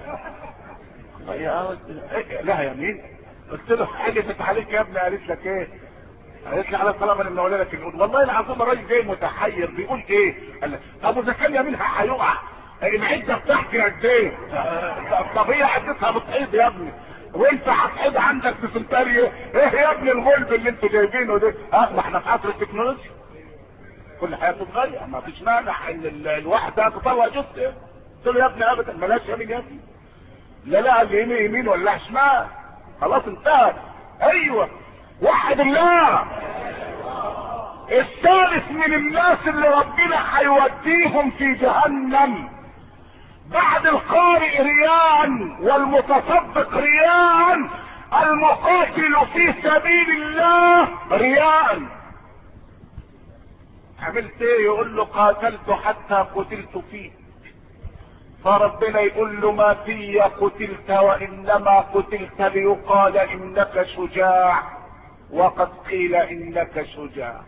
لها يمين؟ قلت له حلفت عليك يا ابني. قالت لك ايه؟ قالت لي على الطلاق انا منولها لك القول. والله العظيم الراجل جاي متحير بيقول ايه؟ قال لك طب اذا كان يمينها هيقع العده بتاعتي قد ايه؟ طب هي عدتها بتحيض يا ابني، وانت هتحيض عندك في سنتاريو ايه يا ابني الغلب اللي انتوا جايبينه ده؟ ما احنا في عصر التكنولوجيا، كل حاجه بتتغير، ما فيش مانع ان الواحده تطلع جثه. قلت له يا ابني ابدا ملاش يمين يا ابني. لا اليمين يمين ولا شمال، خلاص انتهت. ايوه وحد الله. الثالث من الناس اللي ربنا هيوديهم في جهنم بعد القارئ ريان والمتصدق ريان، المقاتل في سبيل الله ريان. عملت ايه؟ يقول له قاتلت حتى قتلت فيه. فربنا يقول له ما في قتلت وانما قتلت ليقال انك شجاع، وقد قيل انك شجاع.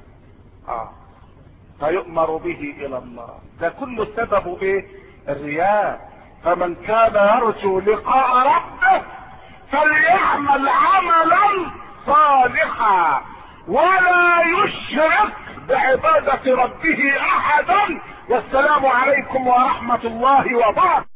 فيؤمر به الى النار. ده كله سببه ايه؟ الرياء. فمن كان يرجو لقاء ربه فليعمل عملا صالحا ولا يشرك بعبادة ربه احدا. والسلام عليكم ورحمة الله وبركاته.